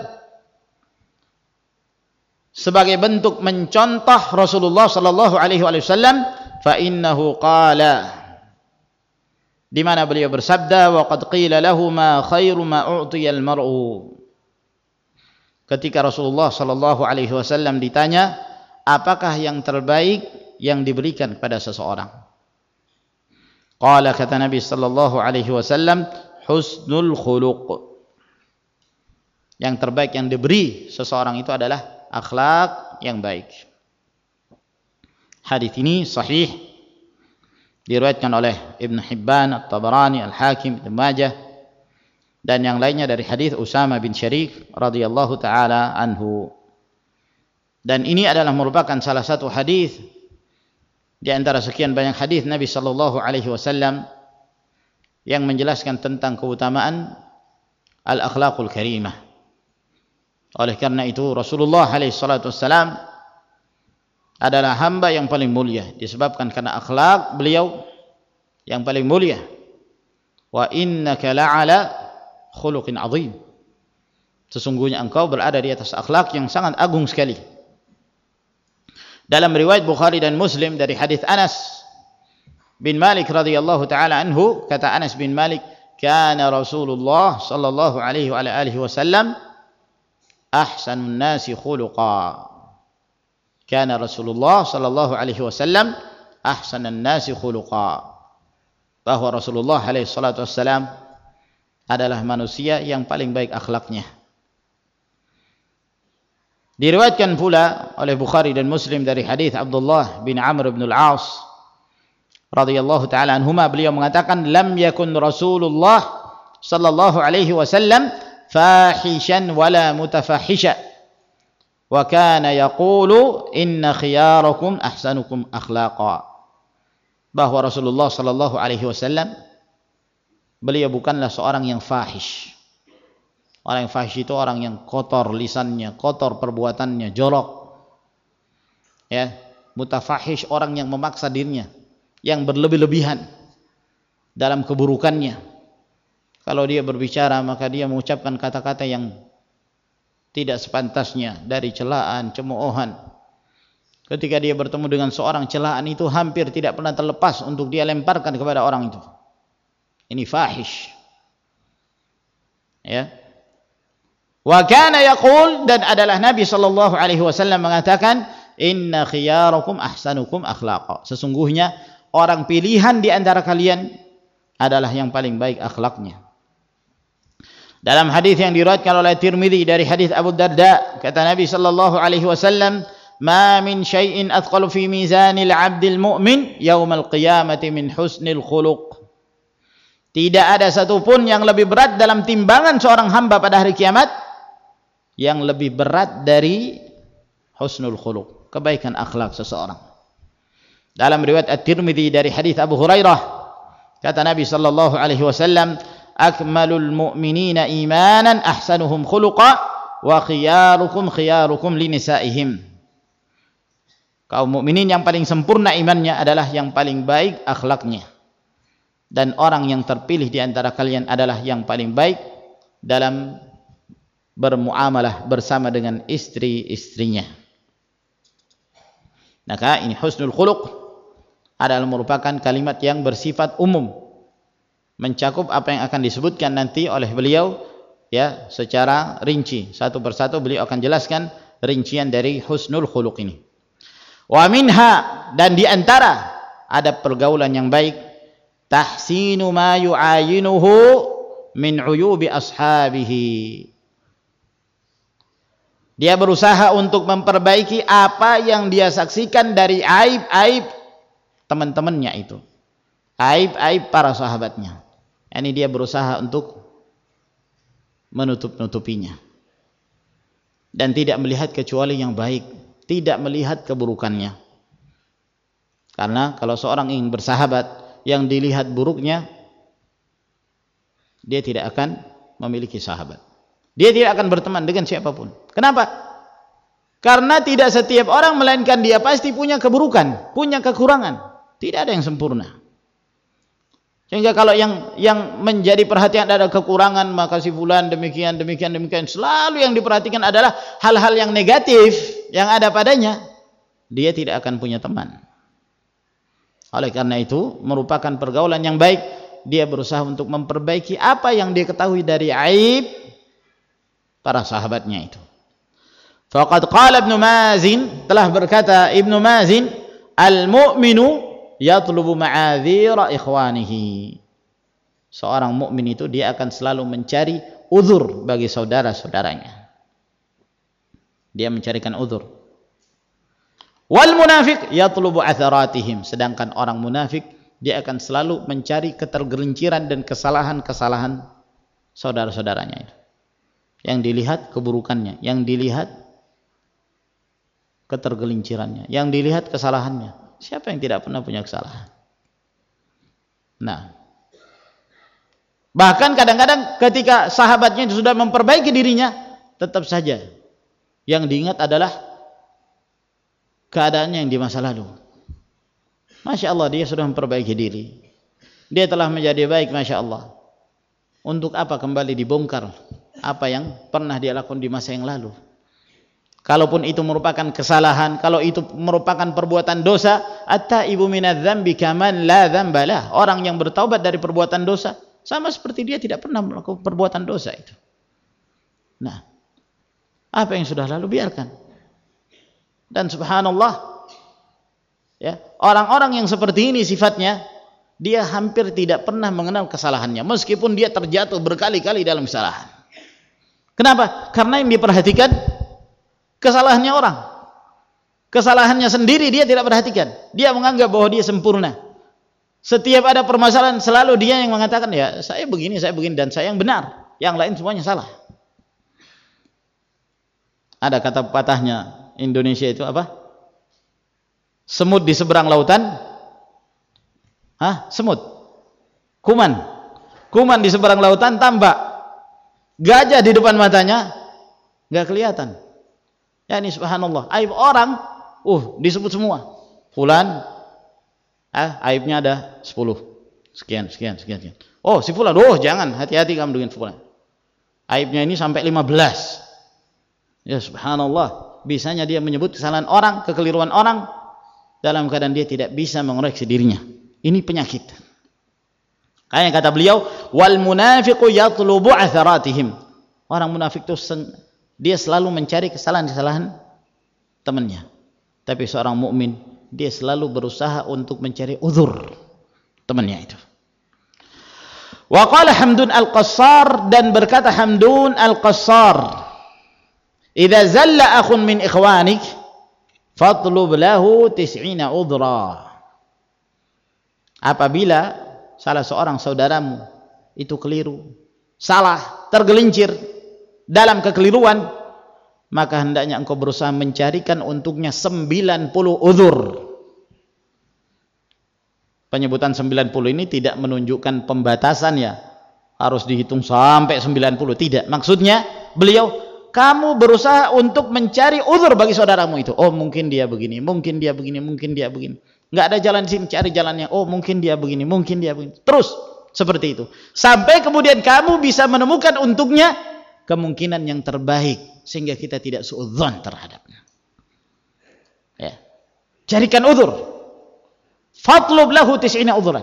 sebagai bentuk mencontoh Rasulullah sallallahu alaihi wasallam. Fa innahu qala, di mana beliau bersabda, wa qad qila lahu ma khairu ma u'tiya al-mar'u. Ketika Rasulullah sallallahu alaihi wasallam ditanya, apakah yang terbaik yang diberikan kepada seseorang? Qala, kata Nabi sallallahu alaihi wasallam, husnul khuluq. Yang terbaik yang diberi seseorang itu adalah akhlak yang baik. Hadis ini sahih, diriwayatkan oleh Ibn Hibban, At-Tabarani, Al-Hakim, Ibn Majah, dan yang lainnya dari hadis Usama bin Syarif radhiyallahu taala anhu. Dan ini adalah merupakan salah satu hadis di antara sekian banyak hadis Nabi sallallahu alaihi wasallam yang menjelaskan tentang keutamaan al-akhlaqul karimah. Oleh karena itu Rasulullah alaihi salatu wassalam adalah hamba yang paling mulia, disebabkan karena akhlak beliau yang paling mulia. Wa innaka la'ala khuluqin azim, sesungguhnya engkau berada di atas akhlak yang sangat agung sekali. Dalam riwayat Bukhari dan Muslim dari hadis Anas bin Malik radhiyallahu taala anhu, kata Anas bin Malik, kana Rasulullah sallallahu alaihi wa alihi wasallam ahsanun nasi khuluqa. Kana Rasulullah sallallahu alaihi wasallam ahsanan nasi khuluqa. Bahwa Rasulullah alaihi salatu wassalam adalah manusia yang paling baik akhlaknya. Diriwayatkan pula oleh Bukhari dan Muslim dari hadis Abdullah bin Amr bin Al-As radhiyallahu taala anhuma, beliau mengatakan, lam yakun Rasulullah sallallahu alaihi wasallam fahishan wala mutafahisha wa kana yaqulu inna khiyarakum ahsanukum akhlaqa. Bahwa Rasulullah sallallahu alaihi wasallam beliau bukanlah seorang yang fahish. Orang yang fahish itu orang yang kotor lisannya, kotor perbuatannya, jorok. Ya, mutafahish orang yang memaksa dirinya, yang berlebih-lebihan dalam keburukannya. Kalau dia berbicara maka dia mengucapkan kata-kata yang tidak sepantasnya dari celaan, cemoohan. Ketika dia bertemu dengan seorang, celaan itu hampir tidak pernah terlepas untuk dia lemparkan kepada orang itu. Ini fahish. Ya. Wa kana yaqul, dan adalah Nabi sallallahu alaihi wasallam mengatakan, inna khiyarakum ahsanukum akhlaqa. Sesungguhnya orang pilihan di antara kalian adalah yang paling baik akhlaknya. Dalam hadis yang diriwayatkan oleh Tirmidzi dari hadis Abu Darda, kata Nabi sallallahu alaihi wasallam, ma min syai'in athqalu fi mizanil 'abdil mu'min yaumal qiyamati min husnil khuluq. Tidak ada satupun yang lebih berat dalam timbangan seorang hamba pada hari kiamat yang lebih berat dari husnul khuluq, kebaikan akhlak seseorang. Dalam riwayat At-Tirmidzi dari hadis Abu Hurairah, kata Nabi sallallahu alaihi wasallam, akmalul mu'minina imanan ahsanuhum khuluqa wa khiyarukum khiyarukum linisaihim. Kaum mukminin yang paling sempurna imannya adalah yang paling baik akhlaknya, dan orang yang terpilih di antara kalian adalah yang paling baik dalam bermuamalah bersama dengan istri-istrinya. Maka ini husnul khuluq adalah merupakan kalimat yang bersifat umum, mencakup apa yang akan disebutkan nanti oleh beliau ya secara rinci. Satu persatu beliau akan jelaskan rincian dari husnul khuluq ini. Wa minha, dan di antara adab pergaulan yang baik, tahsinu ma yu'ayinuhu min uyubi ashabihi. Dia berusaha untuk memperbaiki apa yang dia saksikan dari aib-aib teman-temannya itu, aib-aib para sahabatnya. Yani dia berusaha untuk menutup-nutupinya dan tidak melihat kecuali yang baik, tidak melihat keburukannya. Karena kalau seorang ingin bersahabat yang dilihat buruknya, dia tidak akan memiliki sahabat. Dia tidak akan berteman dengan siapapun. Kenapa? Karena tidak setiap orang, melainkan dia pasti punya keburukan, punya kekurangan. Tidak ada yang sempurna. Sehingga kalau yang yang menjadi perhatian adalah kekurangan, maka si fulan demikian, demikian, demikian. Selalu yang diperhatikan adalah hal-hal yang negatif yang ada padanya. Dia tidak akan punya teman. Oleh karena itu, merupakan pergaulan yang baik. Dia berusaha untuk memperbaiki apa yang dia ketahui dari aib para sahabatnya itu. Faqad qala Ibnu Mazin, telah berkata Ibnu Mazin, al-mu'minu yatlubu ma'adzira ikhwanihi. Seorang mukmin itu dia akan selalu mencari uzur bagi saudara-saudaranya. Dia mencarikan uzur. Wal munafiq yatlubu atharatihim. Sedangkan orang munafik dia akan selalu mencari ketergelinciran dan kesalahan-kesalahan saudara-saudaranya itu. Yang dilihat keburukannya, yang dilihat ketergelincirannya, yang dilihat kesalahannya. Siapa yang tidak pernah punya kesalahan? Nah, bahkan kadang-kadang ketika sahabatnya sudah memperbaiki dirinya, tetap saja yang diingat adalah keadaannya yang di masa lalu. Masya Allah, dia sudah memperbaiki diri, dia telah menjadi baik, Masya Allah. Untuk apa kembali dibongkar apa yang pernah dia lakukan di masa yang lalu? Kalaupun itu merupakan kesalahan, kalau itu merupakan perbuatan dosa, at-taibu minadz-dzambi kaman la dzambalah. Orang yang bertaubat dari perbuatan dosa sama seperti dia tidak pernah melakukan perbuatan dosa itu. Nah, apa yang sudah lalu biarkan. Dan subhanallah, ya, orang-orang yang seperti ini sifatnya, dia hampir tidak pernah mengenal kesalahannya, meskipun dia terjatuh berkali-kali dalam kesalahan. Kenapa? Karena yang diperhatikan kesalahannya orang. Kesalahannya sendiri dia tidak perhatikan. Dia menganggap bahwa dia sempurna. Setiap ada permasalahan selalu dia yang mengatakan, ya saya begini, saya begini, dan saya yang benar. Yang lain semuanya salah. Ada kata patahnya Indonesia itu apa? Semut di seberang lautan. Hah? Semut. Kuman. Kuman di seberang lautan tambak. Gajah di depan matanya nggak kelihatan. Ya ini subhanallah. Aib orang, uh disebut semua. Fulan, ah aibnya ada sepuluh. Sekian, sekian, sekian, sekian. Oh si Fulan, oh jangan, hati-hati kamu dengan Fulan. Aibnya ini sampai lima belas. Ya subhanallah. Bisanya dia menyebut kesalahan orang, kekeliruan orang, dalam keadaan dia tidak bisa mengoreksi dirinya. Ini penyakit. Kayak kata beliau, wal munafiqu yatlubu atharatihim. Orang munafik itu dia selalu mencari kesalahan-kesalahan temannya. Tapi seorang mukmin dia selalu berusaha untuk mencari uzur temannya itu. Wa qala Hamdun al-Qassar, dan berkata Hamdun al-Qassar, idza zalla akhun min ikhwanik fatlub lahu tis'ina udra. Apabila salah seorang saudaramu itu keliru, salah, tergelincir dalam kekeliruan, maka hendaknya engkau berusaha mencarikan untuknya sembilan puluh uzur. Penyebutan sembilan puluh ini tidak menunjukkan pembatasan ya, harus dihitung sampai sembilan puluh, tidak. Maksudnya beliau, kamu berusaha untuk mencari uzur bagi saudaramu itu. Oh mungkin dia begini, mungkin dia begini, mungkin dia begini. Nggak ada jalan di sini, cari jalannya. Oh mungkin dia begini, mungkin dia begini. Terus seperti itu sampai kemudian kamu bisa menemukan untuknya kemungkinan yang terbaik, sehingga kita tidak suudzon terhadapnya. Ya. Carikan uzur. Fatlub lahu tis'ina udzuran.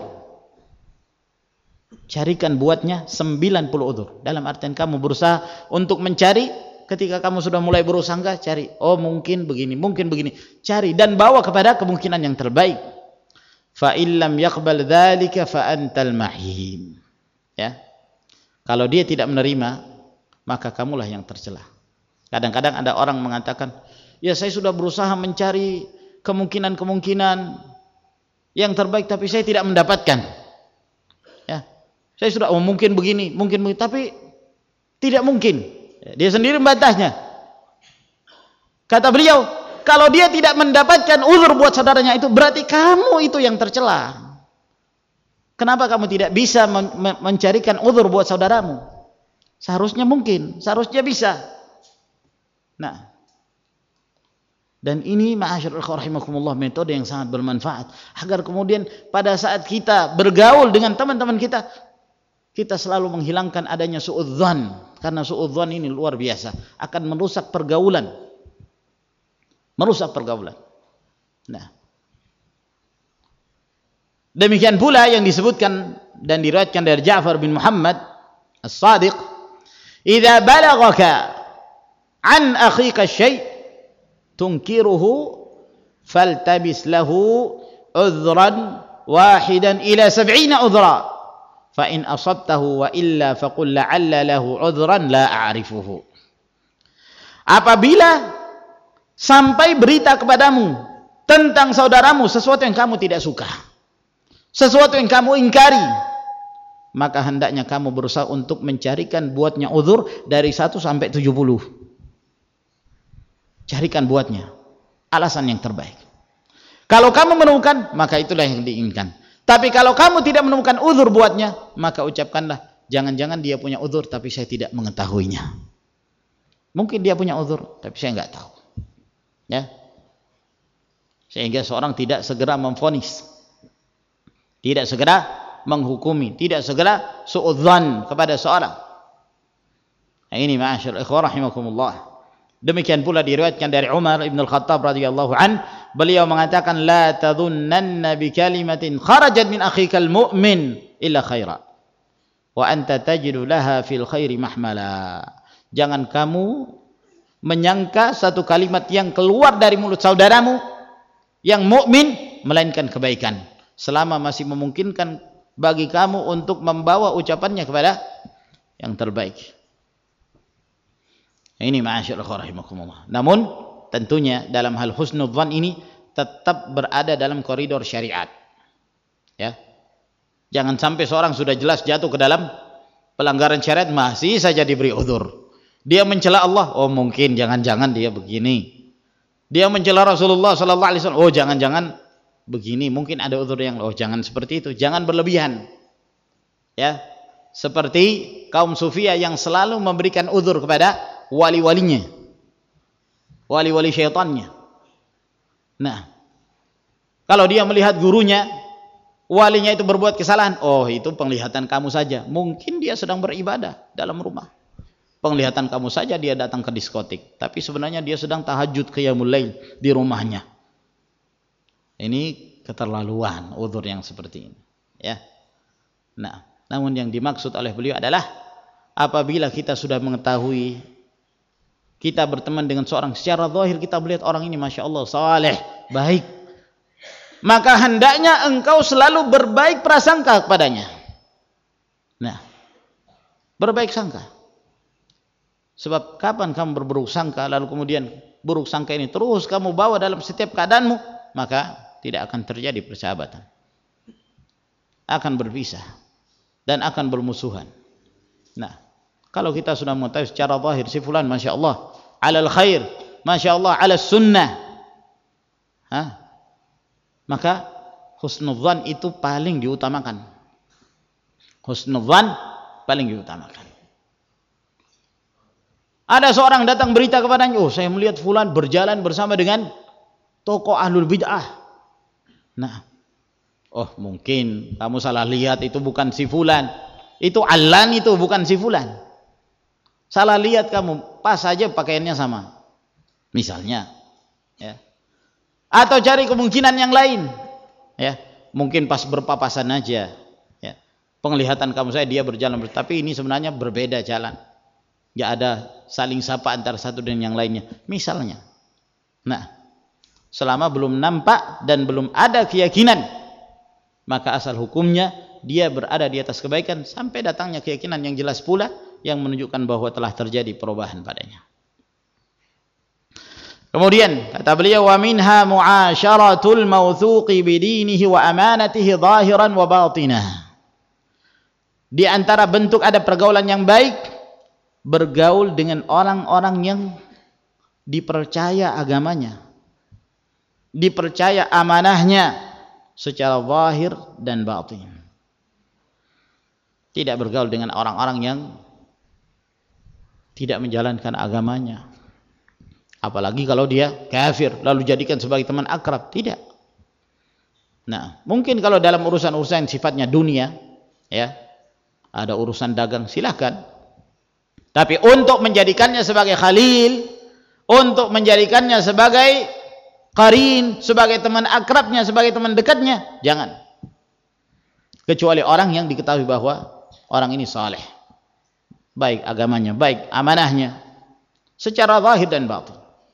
Carikan buatnya sembilan puluh uzur. Dalam artian kamu berusaha untuk mencari. Ketika kamu sudah mulai berusaha, cari. Oh mungkin begini, mungkin begini. Cari dan bawa kepada kemungkinan yang terbaik. Fa illam yaqbal dzalika fa antal mahim. Ya. Kalau dia tidak menerima, maka kamulah yang tercela. Kadang-kadang ada orang mengatakan, ya saya sudah berusaha mencari kemungkinan-kemungkinan yang terbaik, tapi saya tidak mendapatkan. Ya, saya sudah, oh mungkin begini, mungkin begini, tapi tidak mungkin. Dia sendiri membantahnya. Kata beliau, kalau dia tidak mendapatkan uzur buat saudaranya itu, berarti kamu itu yang tercela. Kenapa kamu tidak bisa men mencarikan uzur buat saudaramu? Seharusnya mungkin, seharusnya bisa. Nah, dan ini ma'asyiral ikhwah rahimakumullah, metode yang sangat bermanfaat agar kemudian pada saat kita bergaul dengan teman-teman kita, kita selalu menghilangkan adanya suudzon, karena suudzon ini luar biasa, akan merusak pergaulan. Merusak pergaulan. Nah, demikian pula yang disebutkan dan diriwayatkan dari Ja'far bin Muhammad As-Sadiq, idza balaghaka an akhika syai' tunkiruhu faltabis lahu udhran wahidan ila sab'ina udhra fa in asabtahu wa illa faqul la'alla lahu udhran la a'rifuhu. Apabila sampai berita kepadamu tentang saudaramu sesuatu yang kamu tidak suka, sesuatu yang kamu ingkari, maka hendaknya kamu berusaha untuk mencarikan buatnya uzur dari satu sampai tujuh puluh. Carikan buatnya alasan yang terbaik. Kalau kamu menemukan, maka itulah yang diinginkan. Tapi kalau kamu tidak menemukan uzur buatnya, maka ucapkanlah, jangan-jangan dia punya uzur tapi saya tidak mengetahuinya. Mungkin dia punya uzur tapi saya nggak tahu. Ya. Sehingga seorang tidak segera memvonis, tidak segera menghukumi, tidak segera suudzon kepada seorang. Nah, ini ma'asyiral ikhwah rahimakumullah. Demikian pula diriwayatkan dari Umar bin Al-Khattab radhiyallahu an, beliau mengatakan, la tadhunnanna bi kalimatin kharajat min akhikal mu'min illa khaira wa anta tajidu laha fil khairi mahmala. Jangan kamu menyangka satu kalimat yang keluar dari mulut saudaramu yang mukmin melainkan kebaikan, selama masih memungkinkan bagi kamu untuk membawa ucapannya kepada yang terbaik. Ini ma'asyiral ikhwah rahimakumullah. Namun tentunya dalam hal husnudzan ini tetap berada dalam koridor syariat. Ya. Jangan sampai seorang sudah jelas jatuh ke dalam pelanggaran syariat masih saja diberi uzur. Dia mencela Allah, oh mungkin jangan-jangan dia begini. Dia mencela Rasulullah sallallahu alaihi wasallam, oh jangan-jangan begini, mungkin ada uzur yang oh jangan seperti itu, jangan berlebihan. Ya. Seperti kaum sufia yang selalu memberikan uzur kepada wali-walinya. Wali-wali syaitannya. Nah, kalau dia melihat gurunya, walinya itu berbuat kesalahan, oh itu penglihatan kamu saja. Mungkin dia sedang beribadah dalam rumah. Penglihatan kamu saja dia datang ke diskotik, tapi sebenarnya dia sedang tahajud qiyamul lail di rumahnya. Ini keterlaluan uzur yang seperti ini, ya. Nah, namun yang dimaksud oleh beliau adalah apabila kita sudah mengetahui, kita berteman dengan seorang secara zahir kita melihat orang ini masya Allah saleh, baik, maka hendaknya engkau selalu berbaik prasangka kepadanya. Nah, berbaik sangka. Sebab kapan kamu berburuk sangka lalu kemudian buruk sangka ini terus kamu bawa dalam setiap keadaanmu, maka tidak akan terjadi persahabatan, akan berpisah dan akan bermusuhan. Nah, kalau kita sudah mengetahui secara zahir si fulan masya Allah alal khair, masya Allah ala sunnah, ha? Maka husnudzan itu paling diutamakan. Husnudzan paling diutamakan. Ada seorang datang berita kepadanya, oh saya melihat fulan berjalan bersama dengan tokoh ahlul bid'ah. Nah, oh mungkin kamu salah lihat, itu bukan si fulan, itu Allan, itu bukan si fulan. Salah lihat kamu, pas saja pakaiannya sama, misalnya, ya. Atau cari kemungkinan yang lain, ya. Mungkin pas berpapasan aja, ya. Penglihatan kamu saya dia berjalan, tapi ini sebenarnya berbeda jalan, nggak ada saling sapa antara satu dan yang lainnya, misalnya. Nah, selama belum nampak dan belum ada keyakinan, maka asal hukumnya dia berada di atas kebaikan sampai datangnya keyakinan yang jelas pula yang menunjukkan bahwa telah terjadi perubahan padanya. Kemudian kata beliau, wa minha mu'asyaratul mawthuqi bidinihi wa amanatihi zahiran wa batinah. Di antara bentuk ada pergaulan yang baik, bergaul dengan orang-orang yang dipercaya agamanya, dipercaya amanahnya secara zahir dan batin. Tidak bergaul dengan orang-orang yang tidak menjalankan agamanya, apalagi kalau dia kafir lalu jadikan sebagai teman akrab, tidak. Nah, mungkin kalau dalam urusan-urusan sifatnya dunia, ya, ada urusan dagang, silahkan. Tapi untuk menjadikannya sebagai khalil, untuk menjadikannya sebagai qarin, sebagai teman akrabnya, sebagai teman dekatnya, jangan. Kecuali orang yang diketahui bahwa orang ini saleh, baik agamanya, baik amanahnya, secara zahir dan batin.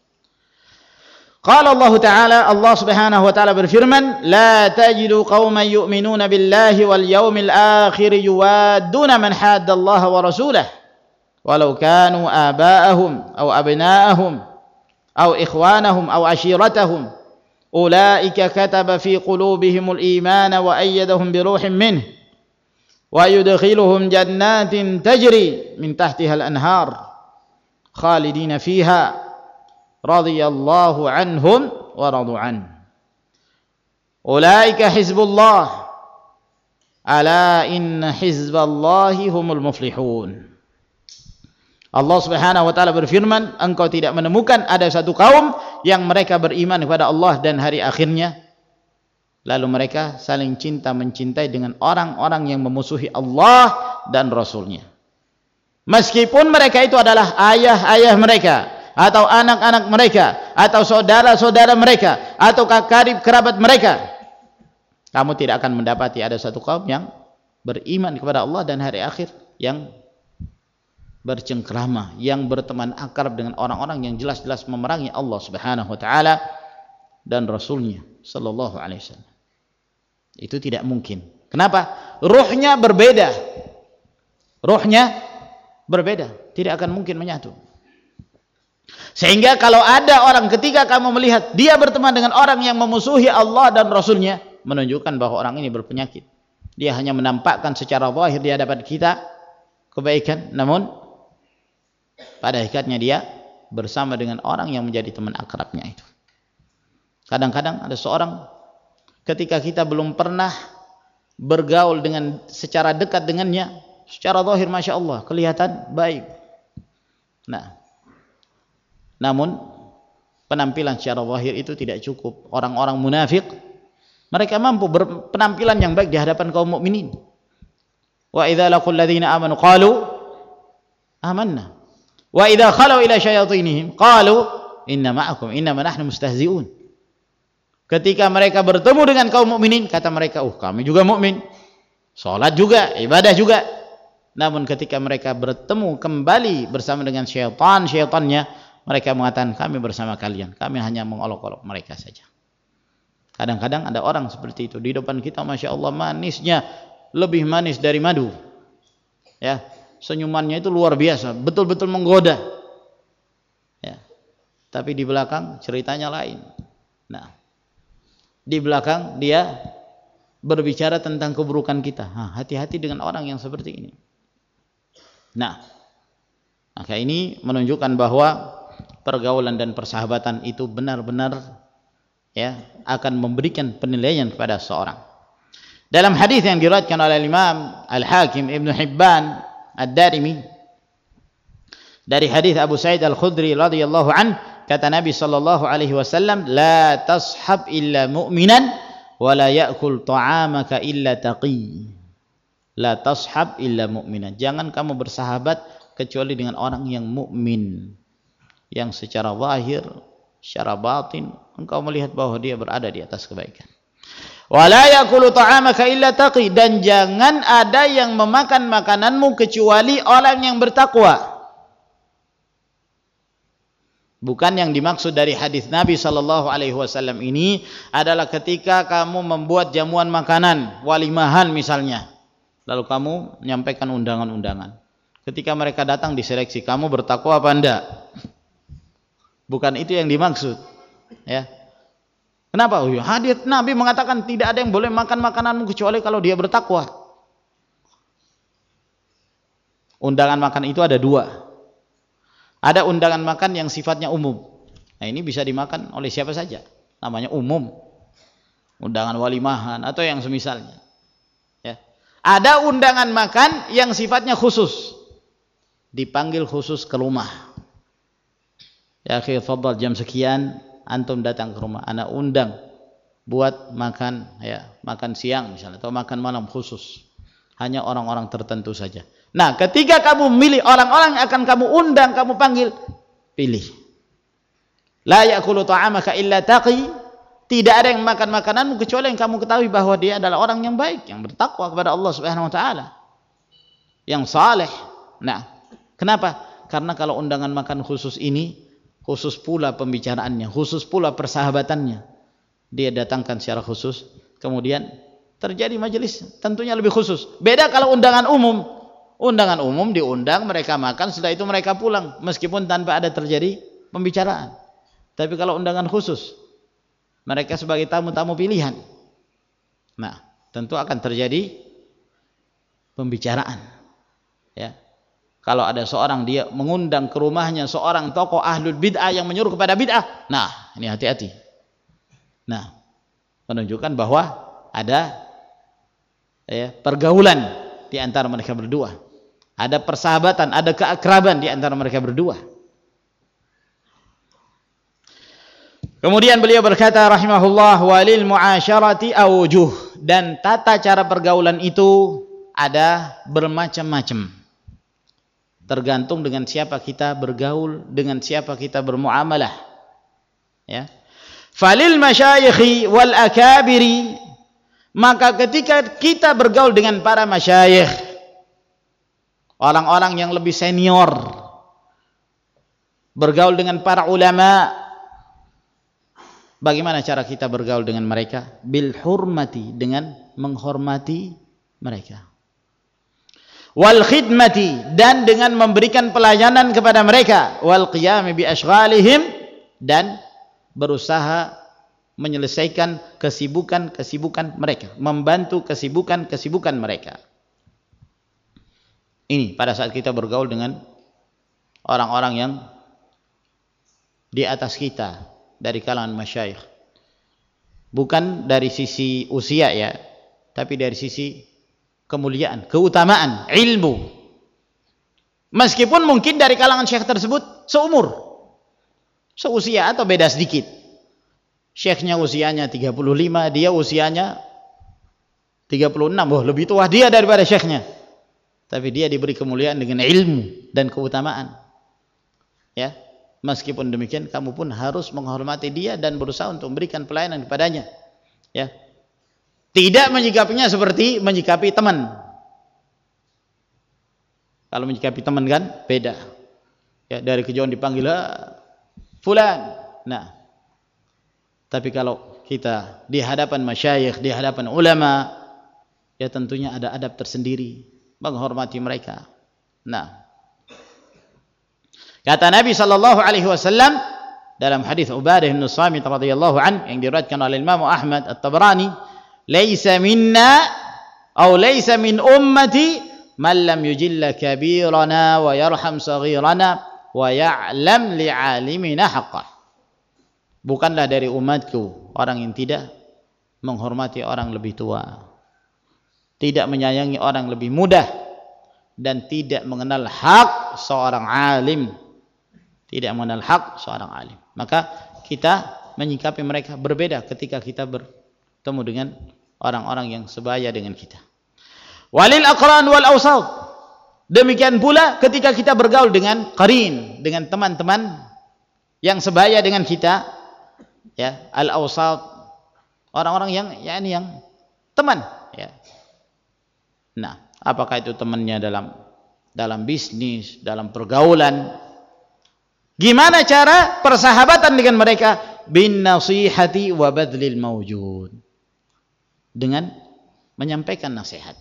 Qala Allah Ta'ala, Allah Subhanahu wa Ta'ala berfirman, la tajidu qauman yu'minuna billahi wal yawmil akhir yuwadduna man hadda Allah wa rasulahu walau kanu aba'ahum aw abna'ahum aw ikhwanahum aw ashiratahum ulaika kataba fi qulubihimul imana wa ayyadahum bi ruhin minhu wa yudkhiluhum jannatin tajri min tahtiha al-anhar khalidina fiha radhiyallahu anhum wa radu an. Ulaika hizbullah ala inna hizballahi humul muflihun. Allah Subhanahu wa taala berfirman, engkau tidak menemukan ada satu kaum yang mereka beriman kepada Allah dan hari akhirnya, lalu mereka saling cinta mencintai dengan orang-orang yang memusuhi Allah dan Rasulnya, meskipun mereka itu adalah ayah-ayah mereka, atau anak-anak mereka, atau saudara-saudara mereka, atau karib kerabat mereka. Kamu tidak akan mendapati ada satu kaum yang beriman kepada Allah dan hari akhir, yang bercengkrama, yang berteman akrab dengan orang-orang yang jelas-jelas memerangi Allah Subhanahu wa taala dan Rasulnya sallallahu alaihi wasallam. Itu tidak mungkin. Kenapa? Ruhnya berbeda. Ruhnya berbeda, tidak akan mungkin menyatu. Sehingga kalau ada orang ketika kamu melihat dia berteman dengan orang yang memusuhi Allah dan Rasulnya, menunjukkan bahwa orang ini berpenyakit. Dia hanya menampakkan secara zahir di hadapan kita kebaikan, namun pada hakikatnya dia bersama dengan orang yang menjadi teman akrabnya itu. Kadang-kadang ada seorang ketika kita belum pernah bergaul dengan secara dekat dengannya, secara zahir masya Allah kelihatan baik. Nah, namun penampilan secara zahir itu tidak cukup. Orang-orang munafik mereka mampu berpenampilan yang baik di hadapan kaum mukminin. Wa idza laqul ladzina amanu qalu amanna. Wa idza khalu ila syayatinihim qalu inna ma'akum innama nahnu mustahzi'un. Ketika mereka bertemu dengan kaum mukminin, kata mereka, "Oh, kami juga mukmin. Salat juga, ibadah juga." Namun ketika mereka bertemu kembali bersama dengan syaitan-syaitannya, mereka mengatakan, "Kami bersama kalian. Kami hanya mengolok-olok mereka saja." Kadang-kadang ada orang seperti itu di depan kita, masya Allah manisnya lebih manis dari madu. Ya, senyumannya itu luar biasa, betul-betul menggoda. Ya, tapi di belakang ceritanya lain. Nah, di belakang dia berbicara tentang keburukan kita. Hati-hati dengan orang yang seperti ini. Nah, maka ini menunjukkan bahwa pergaulan dan persahabatan itu benar-benar ya akan memberikan penilaian kepada seorang. Dalam hadis yang diriwayatkan oleh Imam Al-Hakim Ibnu Hibban Ad-Darimi dari hadis Abu Sa'id Al-Khudri radhiyallahu an, kata Nabi sallallahu alaihi wasallam, "La tashab illa mu'minan wa la ya'kul ta'amaka illa taqi." La tashab illa mu'minan. Jangan kamu bersahabat kecuali dengan orang yang mukmin, yang secara zahir, secara batin engkau melihat bahwa dia berada di atas kebaikan. Wala yakulu ta'amaka illa taqi, dan jangan ada yang memakan makananmu kecuali orang yang bertakwa. Bukan yang dimaksud dari hadis Nabi sallallahu alaihi wasallam ini adalah ketika kamu membuat jamuan makanan, walimahan misalnya, lalu kamu menyampaikan undangan-undangan. Ketika mereka datang diseleksi, kamu bertakwa apa enggak? Bukan itu yang dimaksud. Ya. Kenapa? Oh, hadis Nabi mengatakan tidak ada yang boleh makan makananmu kecuali kalau dia bertakwa. Undangan makan itu ada dua. Ada undangan makan yang sifatnya umum. Nah, ini bisa dimakan oleh siapa saja. Namanya umum. Undangan walimahan atau yang semisalnya. Ya. Ada undangan makan yang sifatnya khusus. Dipanggil khusus ke rumah. Ya akhi, fadhal jam sekian antum datang ke rumah, ana undang buat makan ya, makan siang misalnya atau makan malam khusus. Hanya orang-orang tertentu saja. Nah, ketika kamu memilih orang-orang yang akan kamu undang, kamu panggil, pilih. La ya'kulu ta'amaka illa taqi. Tidak ada yang makan makananmu kecuali yang kamu ketahui bahwa dia adalah orang yang baik, yang bertakwa kepada Allah Subhanahu wa taala. Yang saleh. Nah, kenapa? Karena kalau undangan makan khusus ini, khusus pula pembicaraannya, khusus pula persahabatannya. Dia datangkan secara khusus, kemudian terjadi majelis tentunya lebih khusus. Beda kalau undangan umum. Undangan umum diundang, mereka makan, setelah itu mereka pulang meskipun tanpa ada terjadi pembicaraan. Tapi kalau undangan khusus, mereka sebagai tamu-tamu pilihan. Nah, tentu akan terjadi pembicaraan. Ya. Kalau ada seorang dia mengundang ke rumahnya seorang tokoh ahlul bid'ah yang menyuruh kepada bid'ah, nah ini hati-hati. Nah, menunjukkan bahwa ada ya, pergaulan di antara mereka berdua. Ada persahabatan, ada keakraban di antara mereka berdua. Kemudian beliau berkata rahimahullah, walil muasyarati awjuh, dan tata cara pergaulan itu ada bermacam-macam. Tergantung dengan siapa kita bergaul, dengan siapa kita bermuamalah. Ya. Falil masyayikhi wal akabiri, maka ketika kita bergaul dengan para masyayikh, orang-orang yang lebih senior, bergaul dengan para ulama, bagaimana cara kita bergaul dengan mereka? Bil hurmati, dengan menghormati mereka. wal khidmati, dan dengan memberikan pelayanan kepada mereka, wal qiyami bi ashghalihim, dan berusaha menyelesaikan kesibukan-kesibukan mereka, membantu kesibukan-kesibukan mereka. Ini pada saat kita bergaul dengan orang-orang yang di atas kita dari kalangan masyayikh, bukan dari sisi usia ya, tapi dari sisi kemuliaan, keutamaan, ilmu. Meskipun mungkin dari kalangan syekh tersebut seumur, seusia atau beda sedikit. Syekhnya usianya tiga puluh lima, dia usianya tiga puluh enam. Oh, lebih tua dia daripada syekhnya. Tapi dia diberi kemuliaan dengan ilmu dan keutamaan. Ya, meskipun demikian kamu pun harus menghormati dia dan berusaha untuk memberikan pelayanan kepadanya. Ya. Tidak menyikapinya seperti menyikapi teman. Kalau menyikapi teman kan beda. Ya, dari kejauhan dipanggil fulan. Nah, tapi kalau kita di hadapan masyayikh, di hadapan ulama, ya tentunya ada adab tersendiri, menghormati mereka. Nah, kata Nabi sallallahu alaihi wasallam dalam hadis Ubadah bin Samit radhiyallahu an yang diriwayatkan oleh Imam Ahmad At-Tabrani, "Laisa minna atau laisa min ummati man lam yujilla kabirana wa yarham saghirana wa ya'lam li'alimina haqqah." Bukanlah dari umatku orang yang tidak menghormati orang lebih tua, tidak menyayangi orang lebih muda, dan tidak mengenal hak seorang alim. Tidak mengenal hak seorang alim. Maka kita menyikapi mereka berbeda ketika kita bertemu dengan orang-orang yang sebaya dengan kita. Walil aqran wal awsat. Demikian pula ketika kita bergaul dengan qarin, dengan teman-teman yang sebaya dengan kita, ya, al awsat, orang-orang yang yakni yang teman, ya. Nah, apakah itu temannya dalam dalam bisnis, dalam pergaulan? Gimana cara persahabatan dengan mereka? Bin nasihati wa badlil mawjud. Dengan menyampaikan nasihat.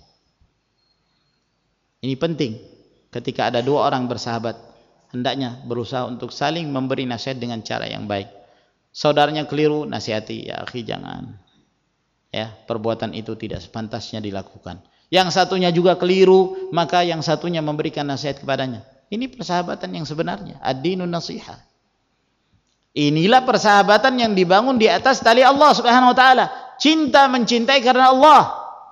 Ini penting. Ketika ada dua orang bersahabat, hendaknya berusaha untuk saling memberi nasihat dengan cara yang baik. Saudaranya keliru, nasihati, ya akhi jangan. Ya, perbuatan itu tidak sepantasnya dilakukan. Yang satunya juga keliru, maka yang satunya memberikan nasihat kepadanya. Ini persahabatan yang sebenarnya, ad-dinun nasihah. Inilah persahabatan yang dibangun di atas tali Allah Subhanahu wa taala. Cinta mencintai karena Allah.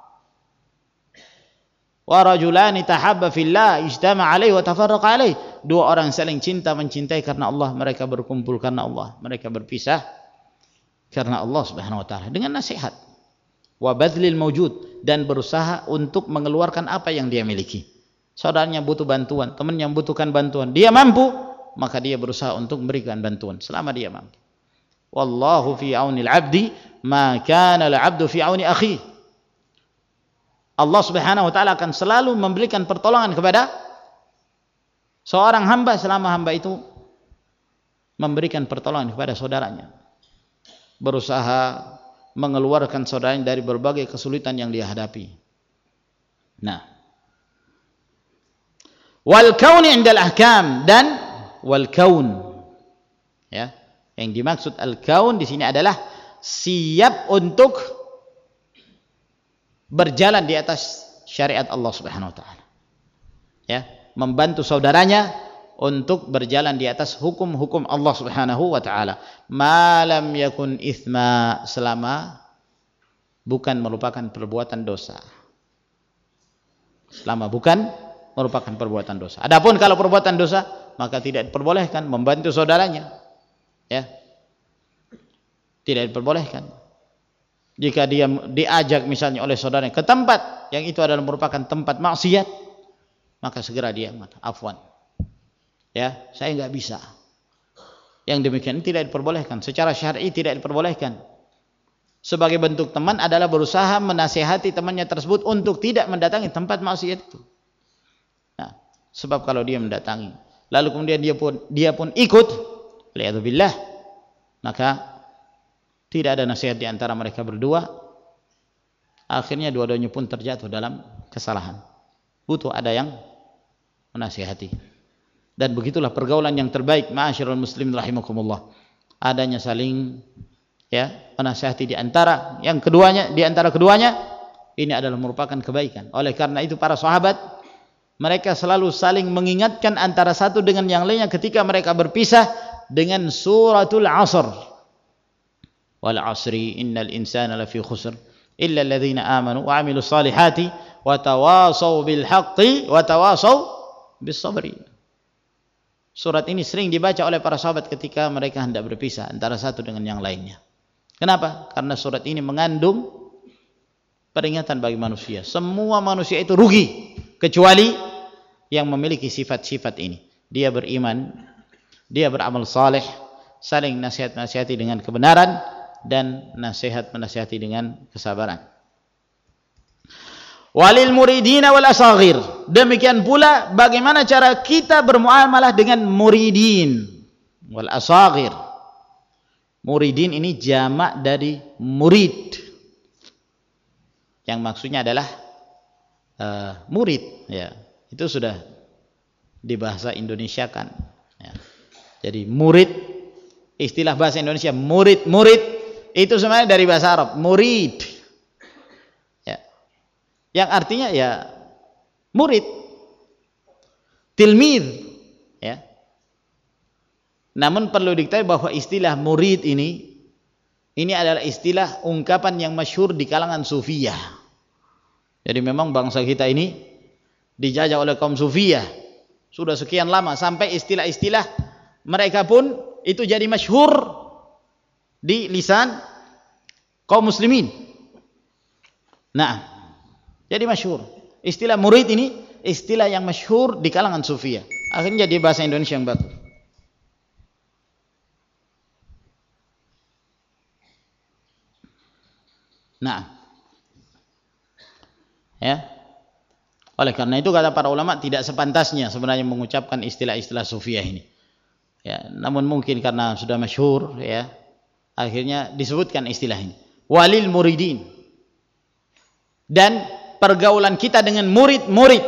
Wa rajulani tahabba fillah ijtama'a alaihi wa tafarraqa alaihi. Dua orang saling cinta mencintai karena Allah, mereka berkumpul karena Allah, mereka berpisah karena Allah Subhanahu wa taala dengan nasihat. Wa badlil mawjud, dan berusaha untuk mengeluarkan apa yang dia miliki. Saudaranya butuh bantuan, temannya membutuhkan bantuan, dia mampu, maka dia berusaha untuk memberikan bantuan selama dia mampu. Wallahu fi aunil abdi ma kana al abdu fi auni akhi. Allah Subhanahu wa taala akan selalu memberikan pertolongan kepada seorang hamba selama hamba itu memberikan pertolongan kepada saudaranya, berusaha mengeluarkan saudaranya dari berbagai kesulitan yang dia hadapi. Nah, wal kauni indal ahkam, dan wal kaun, ya, yang dimaksud al kaun di sini adalah siap untuk berjalan di atas syariat Allah Subhanahu wa taala. Ya, membantu saudaranya untuk berjalan di atas hukum-hukum Allah Subhanahu wa taala. Ma lam yakun itsma, selama bukan merupakan perbuatan dosa. Selama bukan merupakan perbuatan dosa. Adapun kalau perbuatan dosa, maka tidak diperbolehkan membantu saudaranya. Ya. Tidak diperbolehkan. Jika dia diajak misalnya oleh saudaranya ke tempat yang itu adalah merupakan tempat maksiat, maka segera dia mengatakan afwan. Ya, saya enggak bisa. Yang demikian tidak diperbolehkan, secara syar'i tidak diperbolehkan. Sebagai bentuk teman adalah berusaha menasihati temannya tersebut untuk tidak mendatangi tempat maksiat itu. Nah, sebab kalau dia mendatangi, lalu kemudian dia pun dia pun ikut, li'adzubillah, maka tidak ada nasihat di antara mereka berdua. Akhirnya dua-duanya pun terjatuh dalam kesalahan. butuh ada yang menasihati. Dan begitulah pergaulan yang terbaik, ma'asyiral muslimin rahimakumullah. Adanya saling ya menasihati di antara yang keduanya, di antara keduanya ini adalah merupakan kebaikan. Oleh karena itu para sahabat mereka selalu saling mengingatkan antara satu dengan yang lainnya ketika mereka berpisah dengan suratul Asr. Wal 'asri innal insana lafi khusr illa alladhina amanu wa 'amilus salihati wa tawasaw bil haqqi wa tawasaw bis sabri. Surat ini sering dibaca oleh para sahabat ketika mereka hendak berpisah antara satu dengan yang lainnya. Kenapa? Karena surat ini mengandung peringatan bagi manusia. Semua manusia itu rugi kecuali yang memiliki sifat-sifat ini. Dia beriman, dia beramal saleh, saling nasihat-nasihati dengan kebenaran, dan nasihat menasihati dengan kesabaran. Walil muridina wal asaghir. Demikian pula bagaimana cara kita bermuamalah dengan muridin wal asaghir. Muridin ini jamak dari murid, yang maksudnya adalah uh, murid ya. Itu sudah dibahasa Indonesia kan ya. Jadi murid, istilah bahasa Indonesia murid, murid itu sebenarnya dari bahasa Arab murid ya, yang artinya ya murid, tilmid ya. Namun perlu diketahui bahwa istilah murid ini ini adalah istilah ungkapan yang masyhur di kalangan sufiyah. Jadi memang bangsa kita ini dijajah oleh kaum sufiyah sudah sekian lama sampai istilah-istilah mereka pun itu jadi masyhur di lisan kaum muslimin. Nah, jadi masyhur. Istilah murid ini istilah yang masyhur di kalangan sufiyah. Akhirnya jadi bahasa Indonesia yang baku. Nah, ya. Oleh karena itu kata para ulama tidak sepantasnya sebenarnya mengucapkan istilah-istilah sufiyah ini. Ya, namun mungkin karena sudah masyhur ya, akhirnya disebutkan istilah ini. Walil muridin. Dan pergaulan kita dengan murid-murid.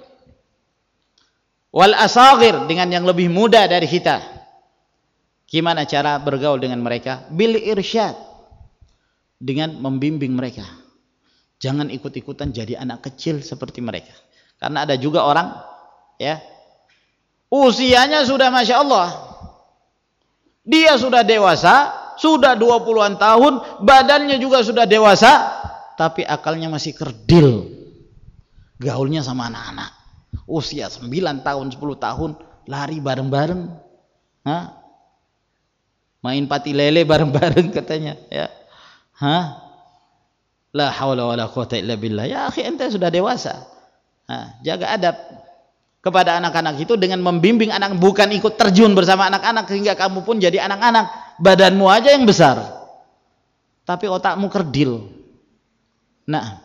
Wal asaghir, dengan yang lebih muda dari kita. Gimana cara bergaul dengan mereka? Bil irsyad, dengan membimbing mereka. Jangan ikut-ikutan jadi anak kecil seperti mereka. Karena ada juga orang ya, usianya sudah Masya Allah, dia sudah dewasa, sudah dua puluhan tahun, badannya juga sudah dewasa, tapi akalnya masih kerdil. Gaulnya sama anak-anak usia sembilan tahun, sepuluh tahun, lari bareng-bareng, Hah? main pati lele bareng-bareng katanya ya. Hah? La haula wala quwata illa billah. Ya akhi, ente sudah dewasa. Nah, jaga adab kepada anak-anak itu dengan membimbing anak, bukan ikut terjun bersama anak-anak sehingga kamu pun jadi anak-anak. Badanmu aja yang besar, tapi otakmu kerdil. Nah,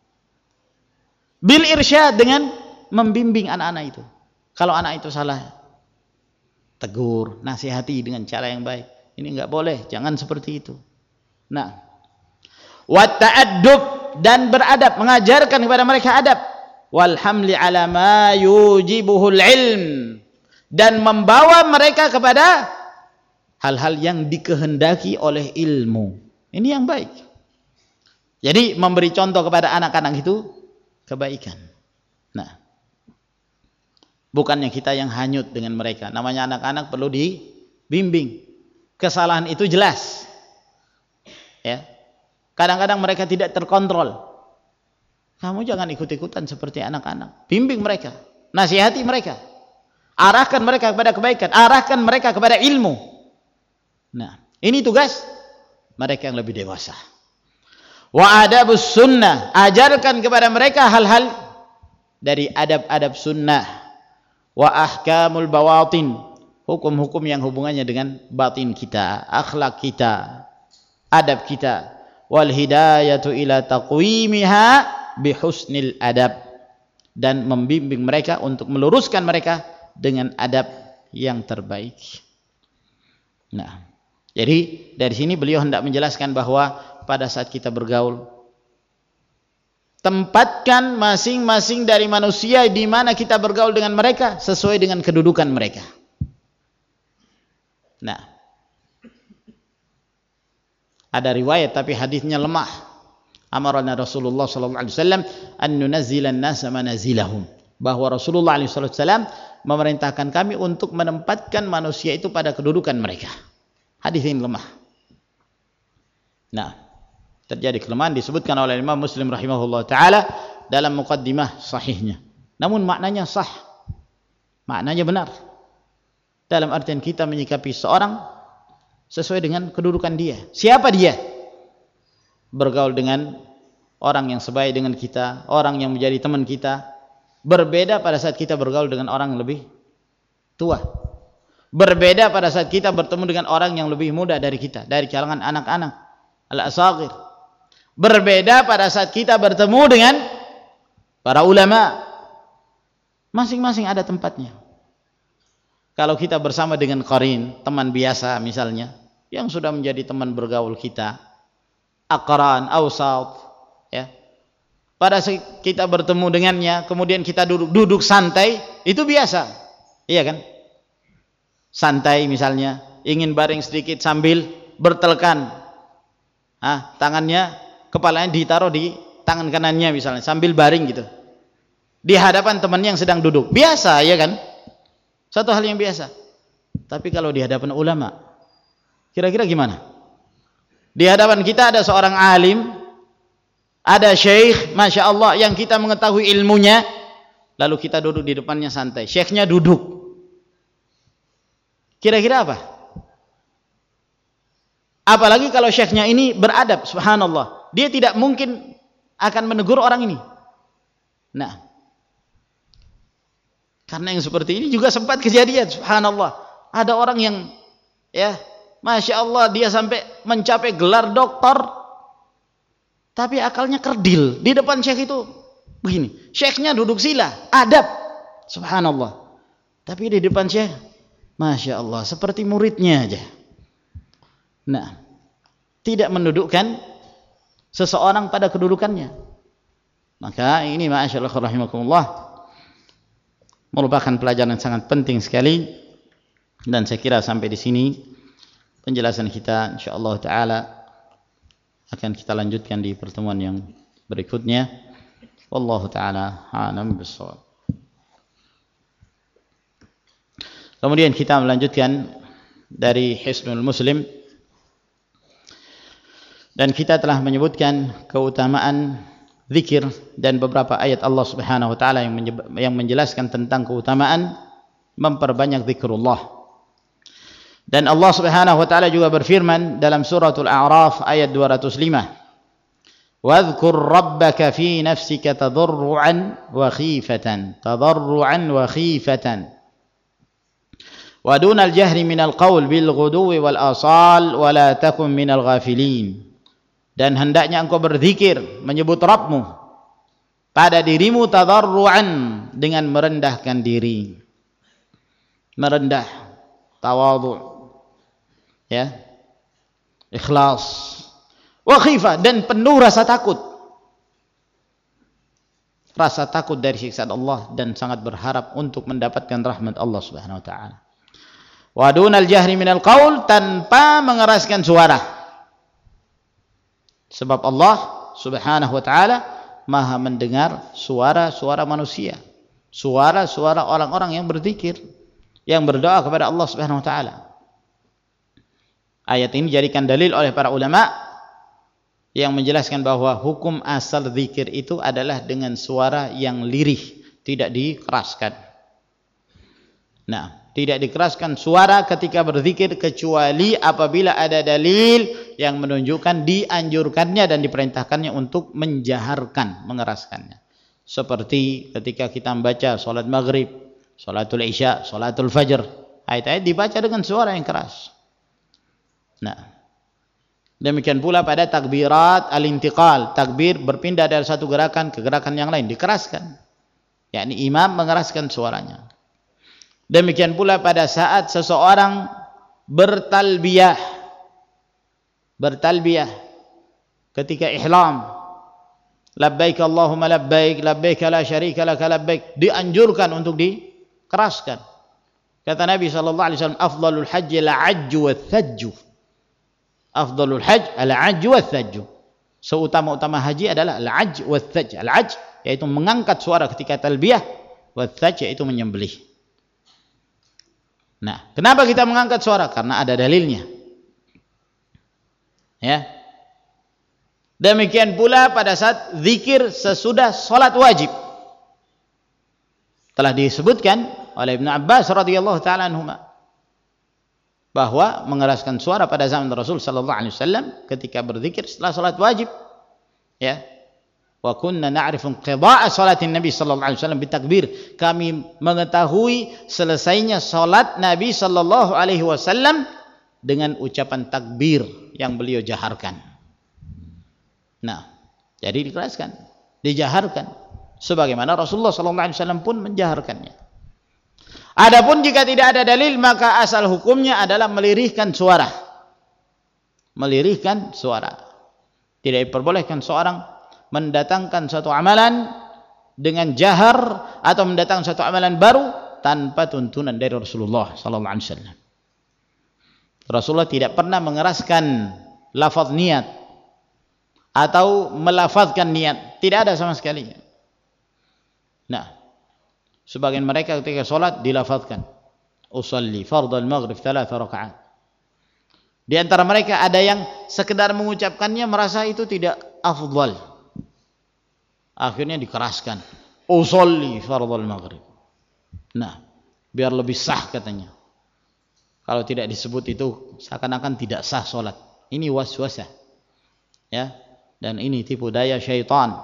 bil irsyad, dengan membimbing anak-anak itu. Kalau anak itu salah, tegur, nasihati dengan cara yang baik. Ini enggak boleh, jangan seperti itu. Nah, wa ta'addub, dan beradab, mengajarkan kepada mereka adab. Wal hamli ala ma yujibuhul ilm, dan membawa mereka kepada hal-hal yang dikehendaki oleh ilmu. Ini yang baik. Jadi memberi contoh kepada anak-anak itu kebaikan. Nah, bukannya kita yang hanyut dengan mereka. Namanya anak-anak perlu dibimbing. Kesalahan itu jelas. Ya. Kadang-kadang mereka tidak terkontrol. Kamu jangan ikut-ikutan seperti anak-anak. Bimbing mereka, nasihati mereka, arahkan mereka kepada kebaikan, arahkan mereka kepada ilmu. Nah, ini tugas mereka yang lebih dewasa. Wa adabus sunnah, ajarkan kepada mereka hal-hal dari adab-adab sunnah. Wa ahkamul bawatin, hukum-hukum yang hubungannya dengan batin kita, akhlak kita, adab kita. Wal hidayatu ila taqwimiha bihusnil adab, dan membimbing mereka untuk meluruskan mereka dengan adab yang terbaik. Nah, jadi dari sini beliau hendak menjelaskan bahwa pada saat kita bergaul, tempatkan masing-masing dari manusia di mana kita bergaul dengan mereka sesuai dengan kedudukan mereka. Nah, ada riwayat tapi hadisnya lemah. Amarana Rasulullah sallallahu alaihi wasallam an nunazzilan nasa manazilahum, bahwa Rasulullah alaihi wasallam memerintahkan kami untuk menempatkan manusia itu pada kedudukan mereka. Hadis ini lemah. Nah, terjadi kelemahan disebutkan oleh Imam Muslim rahimahullah taala dalam muqaddimah sahihnya. Namun maknanya sah. Maknanya benar. Dalam artian kita menyikapi seorang sesuai dengan kedudukan dia. Siapa dia? Bergaul dengan orang yang sebaik dengan kita, orang yang menjadi teman kita. Berbeda pada saat kita bergaul dengan orang yang lebih tua. Berbeda pada saat kita bertemu dengan orang yang lebih muda dari kita, dari kalangan anak-anak, al-asagir. Berbeda pada saat kita bertemu dengan para ulama. Masing-masing ada tempatnya. Kalau kita bersama dengan qarin, teman biasa misalnya, yang sudah menjadi teman bergaul kita, aqran, awsat, ya. Pada saat kita bertemu dengannya, kemudian kita duduk, duduk santai, itu biasa. Iya kan? Santai misalnya, ingin baring sedikit sambil bertelekan. Ah, tangannya, kepalanya ditaruh di tangan kanannya misalnya, sambil baring gitu. Di hadapan temannya yang sedang duduk. Biasa, ya kan? Satu hal yang biasa. Tapi kalau di hadapan ulama, kira-kira gimana? Di hadapan kita ada seorang alim, ada syekh, masya Allah, yang kita mengetahui ilmunya, lalu kita duduk di depannya santai. Syekhnya duduk. Kira-kira apa? Apalagi kalau syekhnya ini beradab, subhanallah. Dia tidak mungkin akan menegur orang ini. Nah, karena yang seperti ini juga sempat kejadian, subhanallah. Ada orang yang, ya, masya Allah, dia sampai mencapai gelar doktor, tapi akalnya kerdil. Di depan syekh itu begini, syekhnya duduk sila, adab, subhanallah. Tapi di depan syekh, masya Allah, seperti muridnya aja. Nah, tidak mendudukkan seseorang pada kedudukannya. Maka ini ma'asyaallah rahimakumullah merupakan pelajaran yang sangat penting sekali, dan saya kira sampai di sini penjelasan kita insyaallah taala akan kita lanjutkan di pertemuan yang berikutnya. Wallahu taala a'lam bissawab. Kemudian kita melanjutkan dari Hisnul Muslim, dan kita telah menyebutkan keutamaan zikir dan beberapa ayat Allah Subhanahu wa taala yang yang menjelaskan tentang keutamaan memperbanyak zikrullah. Dan Allah Subhanahu wa taala juga berfirman dalam suratul A'raf ayat dua ratus lima, "Wadhkur rabbaka fi nafsika tadarruan wa khifatan, tadarruan wa khifatan, wa dunal jahri minal qaul bil ghuduwi wal asal, wa la takun minal ghafilin." Dan hendaknya engkau berzikir, menyebut Rabbmu pada dirimu tadarruan, dengan merendahkan diri, merendah, tawadhu, ya, ikhlas, wa khifah, dan penuh rasa takut, rasa takut dari siksaan Allah, dan sangat berharap untuk mendapatkan rahmat Allah Subhanahu wa taala. Wa dunal jahri minal qaul, tanpa mengeraskan suara. Sebab Allah Subhanahu wa taala Maha mendengar suara-suara manusia, suara-suara orang-orang yang berzikir, yang berdoa kepada Allah Subhanahu wa taala. Ayat ini dijadikan dalil oleh para ulama yang menjelaskan bahwa hukum asal zikir itu adalah dengan suara yang lirih, tidak dikeraskan. Nah, tidak dikeraskan suara ketika berzikir kecuali apabila ada dalil yang menunjukkan dianjurkannya dan diperintahkannya untuk menjaharkan, mengeraskannya. Seperti ketika kita membaca salat maghrib, salatul isya, salatul fajr, ayat-ayat dibaca dengan suara yang keras. Nah, demikian pula pada takbirat al-intiqal, takbir berpindah dari satu gerakan ke gerakan yang lain, dikeraskan. Yakni imam mengeraskan suaranya. Demikian pula pada saat seseorang bertalbiyah, bertalbiyah ketika ihram, labbaik Allahumma labbaik, labbaik la syarika laka labbaik, dianjurkan untuk dikeraskan. Kata Nabi sallallahu alaihi wasallam, afdalul hajji al-'ajju wath-thajju. Afdalul hajj al-'ajju wath-thajju. Seutama-utama haji adalah al-'ajj wath-thajj. Al-'ajj yaitu mengangkat suara ketika talbiyah, wath-thajj yaitu menyembelih. Nah, kenapa kita mengangkat suara? Karena ada dalilnya. Ya. Demikian pula pada saat zikir sesudah salat wajib. Telah disebutkan oleh Ibnu Abbas radhiyallahu taala anhuma bahwa mengeraskan suara pada zaman Rasul sallallahu alaihi wasallam ketika berzikir setelah salat wajib. Ya. Wa kunna na'rifu qidha'a salatin Nabi sallallahu alaihi wasallam bitakbir. Kami mengetahui selesainya salat Nabi sallallahu alaihi wasallam dengan ucapan takbir yang beliau jaharkan. Nah, jadi dikeraskan, dijaharkan sebagaimana Rasulullah sallallahu alaihi wasallam pun menjaharkannya. Adapun jika tidak ada dalil, maka asal hukumnya adalah melirihkan suara. Melirihkan suara. Tidak diperbolehkan seorang mendatangkan satu amalan dengan jahar atau mendatangkan satu amalan baru tanpa tuntunan dari Rasulullah sallallahu alaihi wasallam. Rasulullah tidak pernah mengeraskan lafaz niat atau melafazkan niat, tidak ada sama sekali. Nah, sebagian mereka ketika salat dilafazkan, usalli fardal maghrib thalatha rakaat. Di antara mereka ada yang sekedar mengucapkannya merasa itu tidak afdal. Akhirnya dikeraskan, usolli fardhal maghrib. Nah, biar lebih sah katanya. Kalau tidak disebut itu seakan-akan tidak sah salat. Ini waswasah. Ya, dan ini tipu daya syaitan.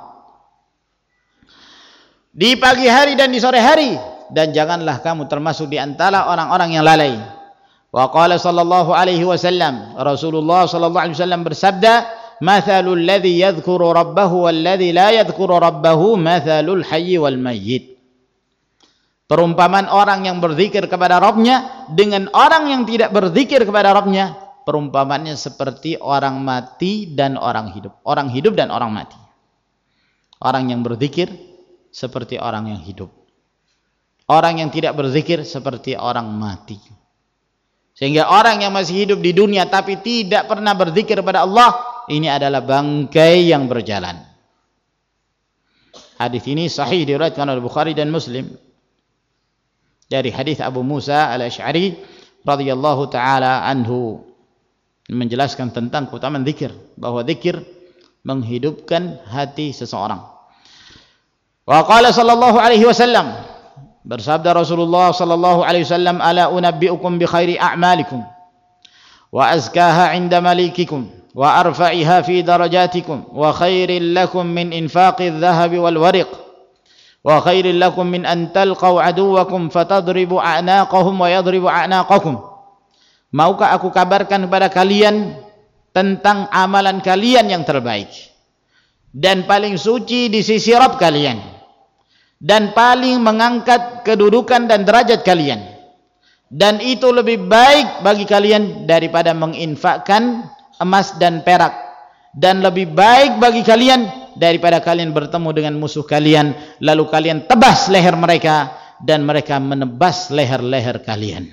Di pagi hari dan di sore hari, dan janganlah kamu termasuk di antara orang-orang yang lalai. Wa qala sallallahu alaihi wasallam, Rasulullah sallallahu alaihi wasallam bersabda, mathalul ladzi yadhkuru rabbahu wal ladzi la yadhkuru rabbahu mathalul hayy wal mayyit. Perumpamaan orang yang berzikir kepada Rabbnya dengan orang yang tidak berzikir kepada Rabbnya, perumpamaannya seperti orang mati dan orang hidup. Orang hidup dan orang mati. Orang yang berzikir seperti orang yang hidup. Orang yang tidak berzikir seperti orang mati. Sehingga orang yang masih hidup di dunia tapi tidak pernah berzikir kepada Allah, ini adalah bangkai yang berjalan. Hadis ini sahih diriwayatkan oleh Bukhari dan Muslim dari hadis Abu Musa al-Asy'ari radhiyallahu taala anhu, menjelaskan tentang keutamaan zikir, bahwa zikir menghidupkan hati seseorang. Wa qala sallallahu alaihi wasallam, bersabda Rasulullah sallallahu alaihi wasallam, ala unabbiukum bi khairi a'malikum wa azkaha 'inda malikikum wa arfa'iha fi darajatikum wa khairil lakum min infaqidh dhahabi wal wariq wa khairil lakum min an talqaw aduwakum fatadribu a'naqahum wa yadribu a'naqakum. Maukah aku kabarkan kepada kalian tentang amalan kalian yang terbaik dan paling suci di sisi Rabb kalian dan paling mengangkat kedudukan dan derajat kalian, dan itu lebih baik bagi kalian daripada menginfakkan emas dan perak, dan lebih baik bagi kalian daripada kalian bertemu dengan musuh kalian lalu kalian tebas leher mereka dan mereka menebas leher-leher kalian.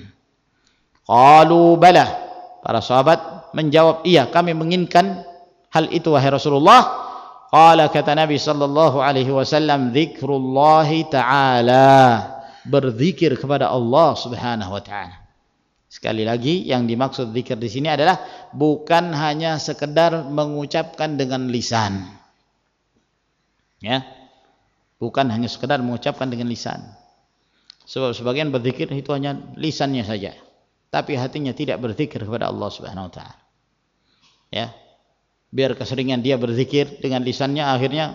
Qalu bala, para sahabat menjawab, iya kami menginginkan hal itu wahai Rasulullah. Qala, kata Nabi sallallahu alaihi wasallam, dzikrullahi ta'ala, berzikir kepada Allah subhanahu wa ta'ala. Sekali lagi, yang dimaksud zikir di sini adalah bukan hanya sekedar mengucapkan dengan lisan. Ya. Bukan hanya sekedar mengucapkan dengan lisan. Sebab sebagian berzikir itu hanya lisannya saja, tapi hatinya tidak berzikir kepada Allah subhanahu wa ta'ala. Ya. Biar keseringan dia berzikir dengan lisannya, akhirnya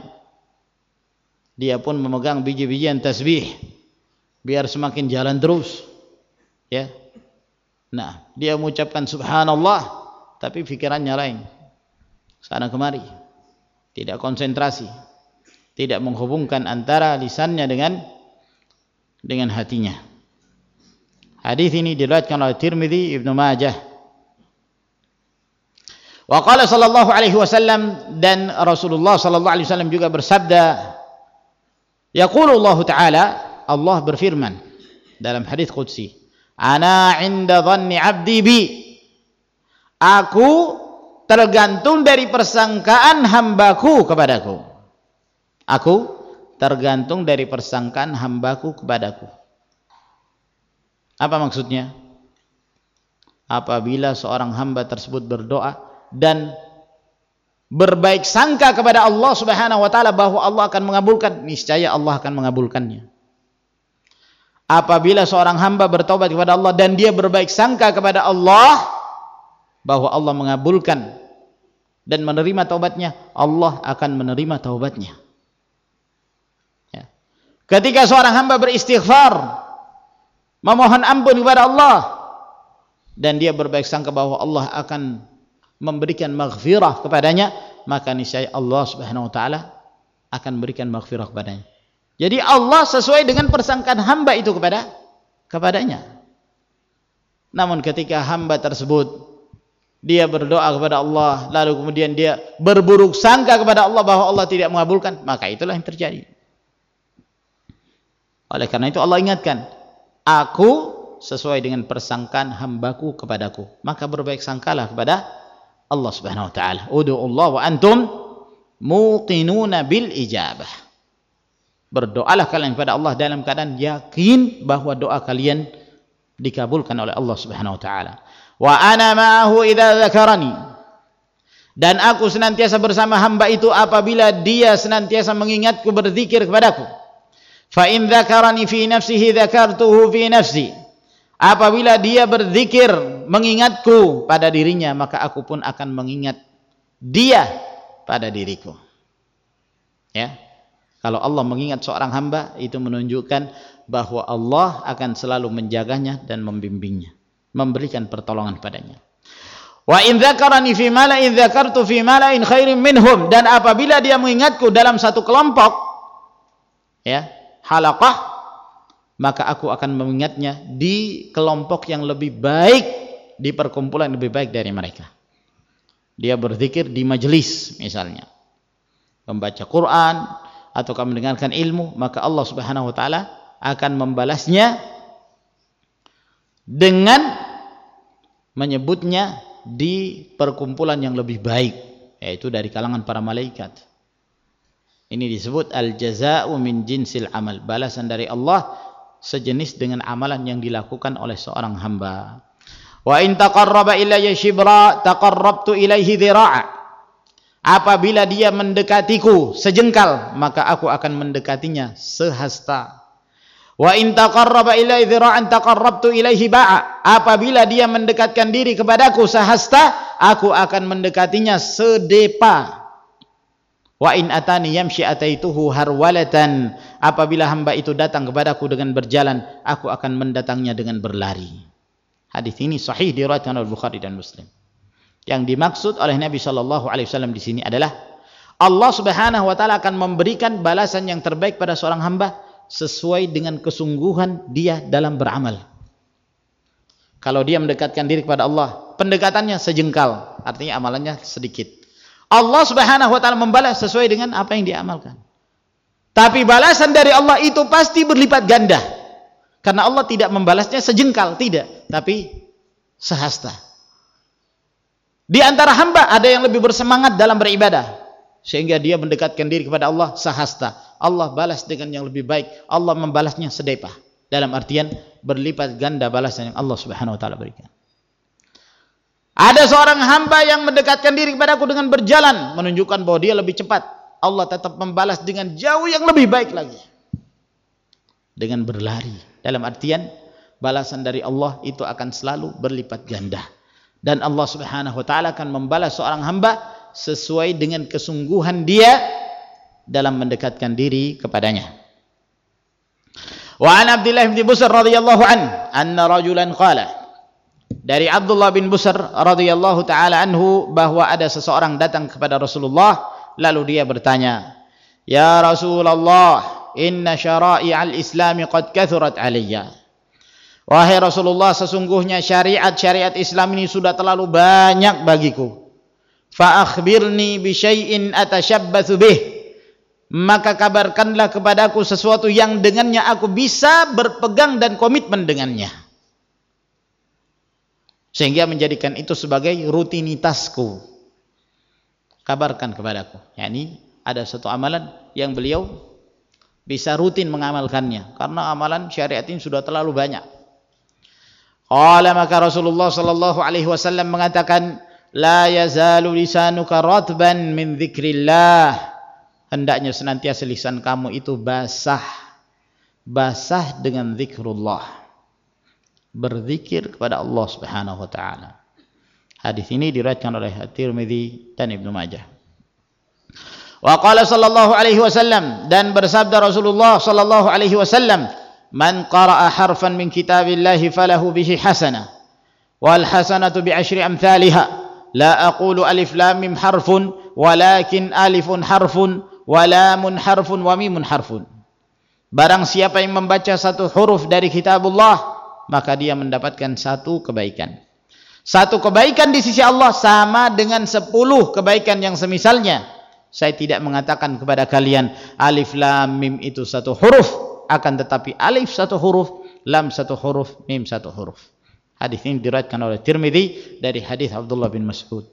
dia pun memegang biji-bijian tasbih biar semakin jalan terus. Ya. Nah, dia mengucapkan subhanallah tapi pikirannya lain, sana kemari, tidak konsentrasi, tidak menghubungkan antara lisannya dengan dengan hatinya. Hadis ini diriwayatkan oleh Tirmidzi, Ibnu Majah. Wa qala sallallahu alaihi wasallam, dan Rasulullah sallallahu alaihi wasallam juga bersabda, yaqulullahu ta'ala, Allah berfirman dalam hadis qudsi, ana 'inda dhanni 'abdi bi, aku tergantung dari persangkaan hambaku kepadaku. Aku tergantung dari persangkaan hambaku kepadaku. Apa maksudnya? Apabila seorang hamba tersebut berdoa dan berbaik sangka kepada Allah Subhanahu wa taala bahwa Allah akan mengabulkan, niscaya Allah akan mengabulkannya. Apabila seorang hamba bertobat kepada Allah dan dia berbaik sangka kepada Allah bahwa Allah mengabulkan dan menerima taubatnya, Allah akan menerima taubatnya. Ya. Ketika seorang hamba beristighfar, memohon ampun kepada Allah, dan dia berbaik sangka bahwa Allah akan memberikan maghfirah kepadanya, maka niscaya Allah Subhanahu wa taala akan memberikan maghfirah kepadanya. Jadi Allah sesuai dengan persangkaan hamba itu kepada kepadanya. Namun ketika hamba tersebut dia berdoa kepada Allah, lalu kemudian dia berburuk sangka kepada Allah bahwa Allah tidak mengabulkan, maka itulah yang terjadi. Oleh karena itu Allah ingatkan, aku sesuai dengan persangkaan hambaku kepadaku, maka berbaik sangkalah kepada Allah Subhanahu wa taala. Ud'uallah wa antum muqinuna bil ijabah. Berdoalah kalian kepada Allah dalam keadaan yakin bahwa doa kalian dikabulkan oleh Allah Subhanahu wa taala. Wa ana ma'ahu idza dzakarani, dan aku senantiasa bersama hamba itu apabila dia senantiasa mengingatku, berzikir kepadaku. Fa in dzakarani fi nafsihi dzakartuhu fi nafsi, apabila dia berzikir mengingatku pada dirinya, maka aku pun akan mengingat dia pada diriku. Ya. Kalau Allah mengingat seorang hamba, itu menunjukkan bahwa Allah akan selalu menjaganya dan membimbingnya, memberikan pertolongan padanya. Wa in dzakarani fi mala'in dzakartu fi mala'in khairin minhum, dan apabila dia mengingatku dalam satu kelompok, ya, halaqah, maka aku akan mengingatnya di kelompok yang lebih baik, di perkumpulan yang lebih baik dari mereka. Dia berzikir di majelis misalnya, membaca Quran atau mendengarkan ilmu, maka Allah Subhanahu wa taala akan membalasnya dengan menyebutnya di perkumpulan yang lebih baik, yaitu dari kalangan para malaikat. Ini disebut al-jazaa'u min jinsil amal, balasan dari Allah sejenis dengan amalan yang dilakukan oleh seorang hamba. Wa in taqarraba ilayya shibra taqarrabtu ilaihi dhira'a, apabila dia mendekatiku sejengkal, maka aku akan mendekatinya sehasta. Wa in taqarraba ilayya dhira'an taqarrabtu ilaihi ba'a, apabila dia mendekatkan diri kepadaku sehasta, aku akan mendekatinya sedepa. Wa in atani yamshi ataituhu harwalatan, apabila hamba itu datang kepadaku dengan berjalan, aku akan mendatangnya dengan berlari. Hadis ini sahih diriwayatkan oleh Bukhari dan Muslim. Yang dimaksud oleh Nabi Shallallahu Alaihi Wasallam di sini adalah Allah Subhanahu Wa Taala akan memberikan balasan yang terbaik pada seorang hamba sesuai dengan kesungguhan dia dalam beramal. Kalau dia mendekatkan diri kepada Allah, pendekatannya sejengkal, artinya amalannya sedikit, Allah Subhanahu Wa Taala membalas sesuai dengan apa yang dia amalkan. Tapi balasan dari Allah itu pasti berlipat ganda, karena Allah tidak membalasnya sejengkal, tidak, tapi sehasta. Di antara hamba ada yang lebih bersemangat dalam beribadah, sehingga dia mendekatkan diri kepada Allah sehasta. Allah balas dengan yang lebih baik. Allah membalasnya sedepah. Dalam artian berlipat ganda balasan yang Allah Subhanahu wa taala berikan. Ada seorang hamba yang mendekatkan diri kepadaku dengan berjalan, menunjukkan bahwa dia lebih cepat. Allah tetap membalas dengan jauh yang lebih baik lagi, dengan berlari. Dalam artian balasan dari Allah itu akan selalu berlipat ganda. Dan Allah Subhanahu wa taala akan membalas seorang hamba sesuai dengan kesungguhan dia dalam mendekatkan diri kepadanya. Wa an Abdullah bin Busr radhiyallahu an, anna rajulan qala, dari Abdullah bin Busr radhiyallahu taala anhu, bahwa ada seseorang datang kepada Rasulullah, lalu dia bertanya, "Ya Rasulullah, inna syara'i'al Islami qad kathurat 'alayya." Wahai Rasulullah, sesungguhnya syariat-syariat Islam ini sudah terlalu banyak bagiku. fa akhbirni bi syai'in atashabbatsu bih, maka kabarkanlah kepadaku sesuatu yang dengannya aku bisa berpegang dan komitmen dengannya, sehingga menjadikan itu sebagai rutinitasku. Kabarkan kepadaku, yakni ada satu amalan yang beliau bisa rutin mengamalkannya, karena amalan syariat ini sudah terlalu banyak. Qala, maka Rasulullah sallallahu alaihi wasallam mengatakan, la yazalu lisanuka ratban min dzikrillah, hendaknya senantiasa lisan kamu itu basah, basah dengan zikrullah, berzikir kepada Allah Subhanahu wa taala. Hadis ini diriwayatkan oleh At-Tirmidzi dan Ibnu Majah. Wa qala sallallahu alaihi wasallam, dan bersabda Rasulullah sallallahu alaihi wasallam, man qara'a harfan min kitabillahi falahu bihi hasanah wal hasanatu bi asyri amthaliha la aqulu alif lam mim harfun walakin alifun harfun wa lamun harfun wa mimun harfun. Barang siapa yang membaca satu huruf dari kitabullah, maka dia mendapatkan satu kebaikan. Satu kebaikan di sisi Allah sama dengan sepuluh kebaikan yang semisalnya. Saya tidak mengatakan kepada kalian alif lam mim itu satu huruf, akan tetapi alif satu huruf, lam satu huruf, mim satu huruf. Hadis ini diriwayatkan oleh Tirmidzi dari hadis Abdullah bin Mas'ud,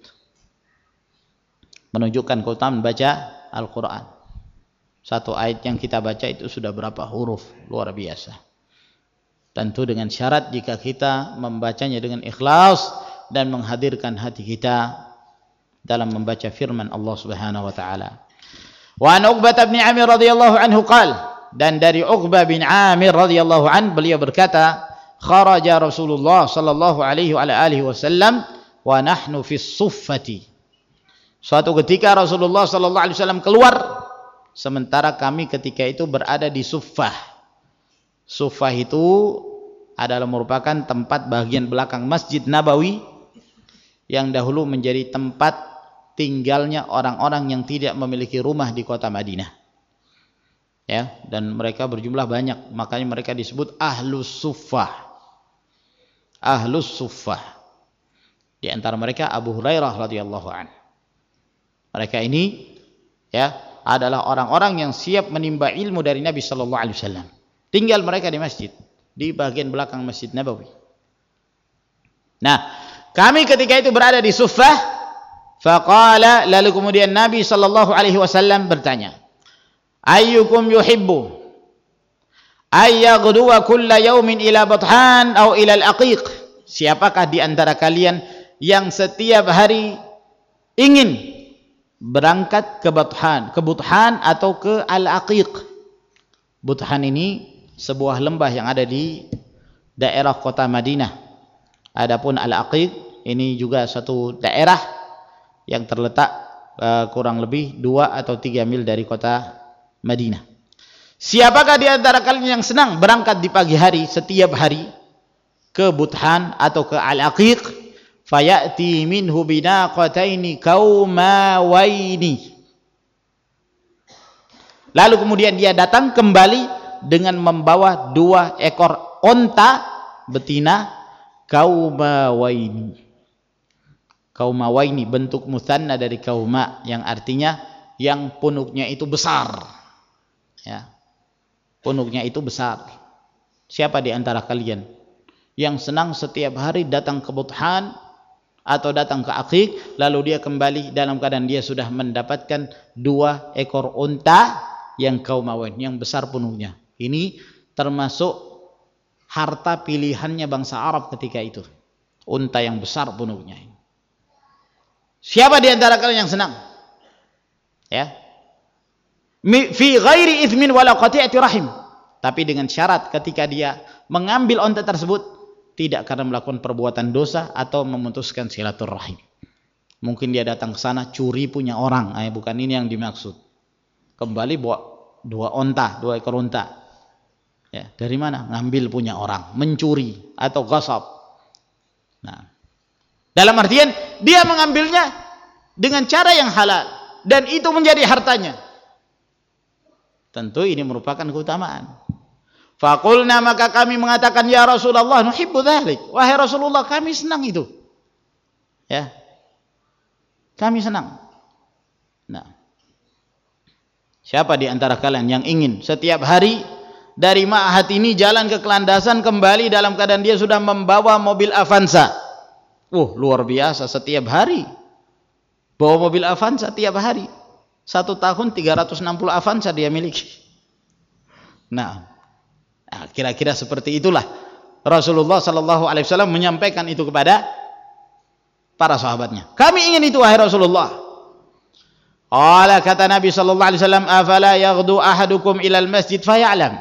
menunjukkan keutamaan baca Al-Quran. Satu ayat yang kita baca itu sudah berapa huruf, luar biasa. Tentu dengan syarat jika kita membacanya dengan ikhlas dan menghadirkan hati kita dalam membaca firman Allah Subhanahu wa taala. Wa an Uqbah bin Amir radhiyallahu anhu qala, dan dari Uqbah bin Amir radhiyallahu an, beliau berkata, kharaja Rasulullah sallallahu alaihi wa alihi wasallam wa nahnu fi suffati. Suatu ketika Rasulullah sallallahu alaihi wasallam keluar, sementara kami ketika itu berada di Suffah. Suffah itu adalah merupakan tempat bagian belakang Masjid Nabawi yang dahulu menjadi tempat tinggalnya orang-orang yang tidak memiliki rumah di kota Madinah. Ya, dan mereka berjumlah banyak, makanya mereka disebut Ahlus Suffah. Ahlus Suffah. Di antara mereka Abu Hurairah radhiyallahu anhu. Mereka ini ya adalah orang-orang yang siap menimba ilmu dari Nabi sallallahu alaihi wasallam. Tinggal mereka di masjid, di bagian belakang Masjid Nabawi. Nah, kami ketika itu berada di Suffah, faqala, lalu kemudian Nabi sallallahu alaihi wasallam bertanya, ayyukum yuhibbu ayyaghduwa kulla yawmin ila Bathan atau ila al-Aqiq? Siapakah di antara kalian yang setiap hari ingin berangkat ke Bathan, ke Bathan atau ke Al-Aqiq? Bathan ini sebuah lembah yang ada di daerah kota Madinah. Adapun Al-Aqiq ini juga satu daerah yang terletak uh, kurang lebih dua atau tiga mil dari kota Madinah. Siapakah di antara kalian yang senang berangkat di pagi hari setiap hari ke Bathan atau ke Al-Aqiq? Fayati minhu binaqataini kaumawaini. Lalu kemudian dia datang kembali dengan membawa dua ekor onta betina kaumawaini. Kaumawaini bentuk mutsanna dari kauma yang artinya yang punuknya itu besar. Ya. Punuknya itu besar. Siapa di antara kalian yang senang setiap hari datang ke Bathan atau datang ke Aqiq, lalu dia kembali dalam keadaan dia sudah mendapatkan dua ekor unta yang kaumawain, yang besar punuknya. Ini termasuk harta pilihannya bangsa Arab ketika itu. Unta yang besar punuknya. Siapa di antara kalian yang senang? Ya. Fi ghairi ithmin wala qati'ati rahim. Tapi dengan syarat ketika dia mengambil unta tersebut tidak karena melakukan perbuatan dosa atau memutuskan silaturahim. Mungkin dia datang ke sana curi punya orang, eh, bukan ini yang dimaksud. Kembali bawa dua unta, dua ekor unta. Ya, dari mana? Ngambil punya orang, mencuri atau ghasab. Nah, dalam artian dia mengambilnya dengan cara yang halal dan itu menjadi hartanya. Tentu ini merupakan keutamaan. Faqulna, maka kami mengatakan, ya Rasulullah, nuhibbu dzalik. Wahai Rasulullah, kami senang itu. Ya. Kami senang. Nah, siapa di antara kalian yang ingin setiap hari dari ma'had ini jalan ke Kelandasan kembali dalam keadaan dia sudah membawa mobil Avanza? Uh, luar biasa, setiap hari bawa mobil Avanza tiap hari. Satu tahun tiga ratus enam puluh Avanza dia miliki. Nah, kira-kira seperti itulah Rasulullah sallallahu alaihi wasallam menyampaikan itu kepada para sahabatnya. Kami ingin itu wahai Rasulullah. Qala, kata Nabi sallallahu alaihi wasallam, afala yaghdu ahadukum ilal masjid faya'lam.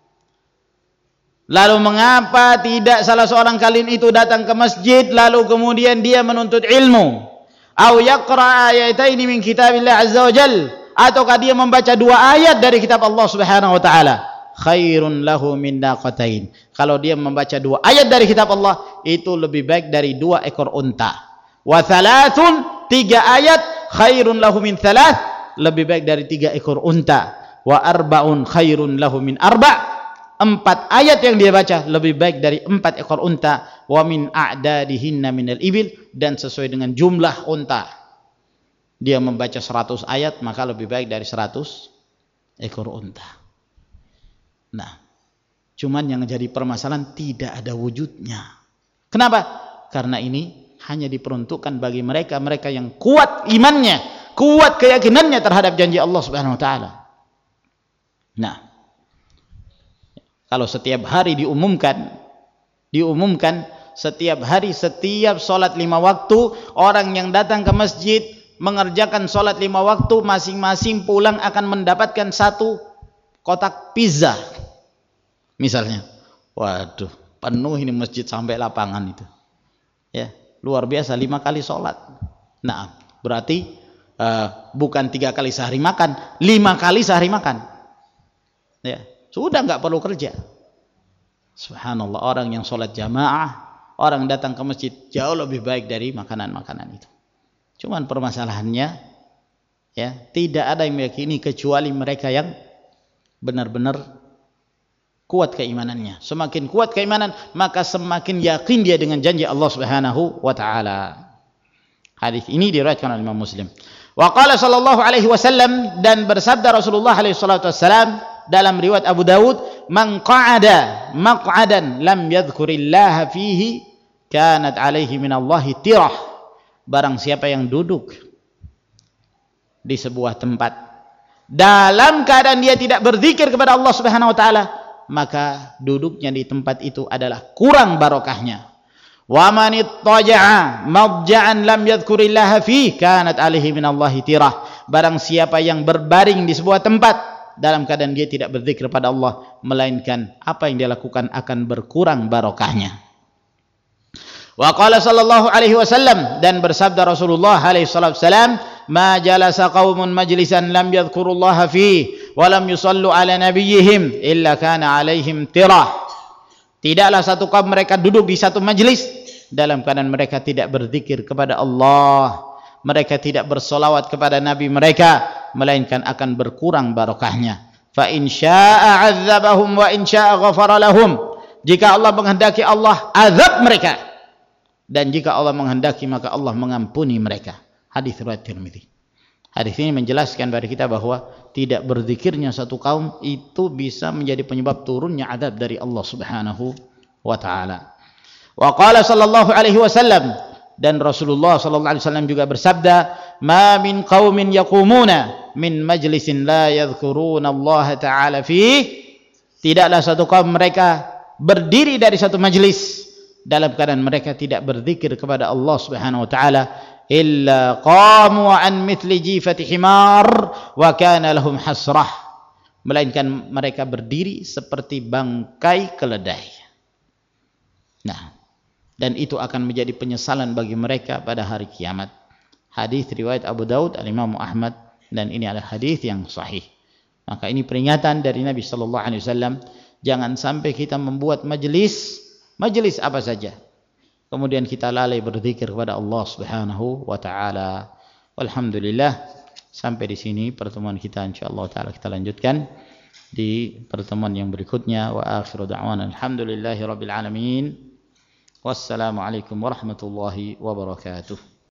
Lalu mengapa tidak salah seorang kalian itu datang ke masjid lalu kemudian dia menuntut ilmu? Au yaqra ayataini min kitabillah azza wa jal, ataukah dia membaca dua ayat dari kitab Allah Subhanahu wa taala, khairun lahu min naqatain. Kalau dia membaca dua ayat dari kitab Allah, itu lebih baik dari dua ekor unta. Wa thalathun, tiga ayat, khairun lahu min thalath, lebih baik dari tiga ekor unta. Wa arba'un khairun lahu min arba', empat ayat yang dia baca lebih baik dari empat ekor unta. Wa min a'dadihinna minal ibil, dan sesuai dengan jumlah unta. Dia membaca seratus ayat, maka lebih baik dari seratus ekor unta. Nah, cuman yang jadi permasalahan tidak ada wujudnya. Kenapa? Karena ini hanya diperuntukkan bagi mereka-mereka yang kuat imannya, kuat keyakinannya terhadap janji Allah Subhanahu wa taala. Nah, kalau setiap hari diumumkan, diumumkan setiap hari, setiap sholat lima waktu, orang yang datang ke masjid mengerjakan sholat lima waktu, masing-masing pulang akan mendapatkan satu kotak pizza. Misalnya, waduh, penuh ini masjid sampai lapangan itu. Ya, luar biasa, lima kali sholat. Nah, berarti uh, bukan tiga kali sehari makan, lima kali sehari makan. Ya, sudah nggak perlu kerja. Subhanallah, orang yang sholat jamaah, orang datang ke masjid jauh lebih baik dari makanan-makanan itu. Cuman permasalahannya, ya, tidak ada yang meyakini kecuali mereka yang benar-benar kuat keimanannya. Semakin kuat keimanan, maka semakin yakin dia dengan janji Allah Subhanahu wa taala. Hadis ini diriwayatkan oleh Imam Muslim. Wa qala sallallahu alaihi wasallam, dan bersabda Rasulullah alaihi salatu wasallam dalam riwayat Abu Dawud, man qa'ada maq'adan lam yadhkurillaha fihi kanat alaihi minallahi tirah. Barang siapa yang duduk di sebuah tempat dalam keadaan dia tidak berzikir kepada Allah Subhanahu wa taala, maka duduknya di tempat itu adalah kurang barokahnya. Wa man ittaja'a madja'an lam yadhkurillaha fihi kanat alaihi minallahi tirah. Barang siapa yang berbaring di sebuah tempat dalam keadaan dia tidak berzikir pada Allah, melainkan apa yang dia lakukan akan berkurang barokahnya. Wa qala sallallahu alaihi wasallam, dan bersabda Rasulullah alaihi wasallam, ma jalasa qaumun majlisan lam yadhkurullaha fihi wa lam yusallu ala nabiyyihim illa kana alaihim tirah. Tidaklah satu kaum mereka duduk di satu majlis dalam keadaan mereka tidak berzikir kepada Allah, mereka tidak bersolawat kepada nabi mereka, melainkan akan berkurang barokahnya. Fa in syaa'a 'adzabahum wa in syaa'a ghafara lahum. Jika Allah menghendaki, Allah azab mereka, dan jika Allah menghendaki maka Allah mengampuni mereka. Hadis riwayat Tirmidzi. Hadis ini menjelaskan bagi kita bahwa tidak berzikirnya satu kaum itu bisa menjadi penyebab turunnya azab dari Allah Subhanahu wa taala. Wa qala sallallahu alaihi wasallam, dan Rasulullah sallallahu alaihi wasallam juga bersabda, ma min qaumin yaqumuna min majlisin la yadhkuruna Allah taala fi, tidaklah satu kaum mereka berdiri dari satu majlis dalam keadaan mereka tidak berzikir kepada Allah Subhanahu wa taala, illa qamu an mithli jifati himar wa kana lahum hasrah, melainkan mereka berdiri seperti bangkai keledai. Nah, dan itu akan menjadi penyesalan bagi mereka pada hari kiamat. Hadis riwayat Abu Daud, Al-Imam Ahmad, dan ini adalah hadis yang sahih. Maka ini peringatan dari Nabi sallallahu alaihi wasallam, jangan sampai kita membuat majelis, majelis apa saja, kemudian kita lalai berzikir kepada Allah Subhanahu wa taala. Alhamdulillah, sampai di sini pertemuan kita, insyaallah taala kita lanjutkan di pertemuan yang berikutnya. Wa akhiru da'wana alhamdulillahirabbil alamin. Wassalamualaikum warahmatullahi wabarakatuh.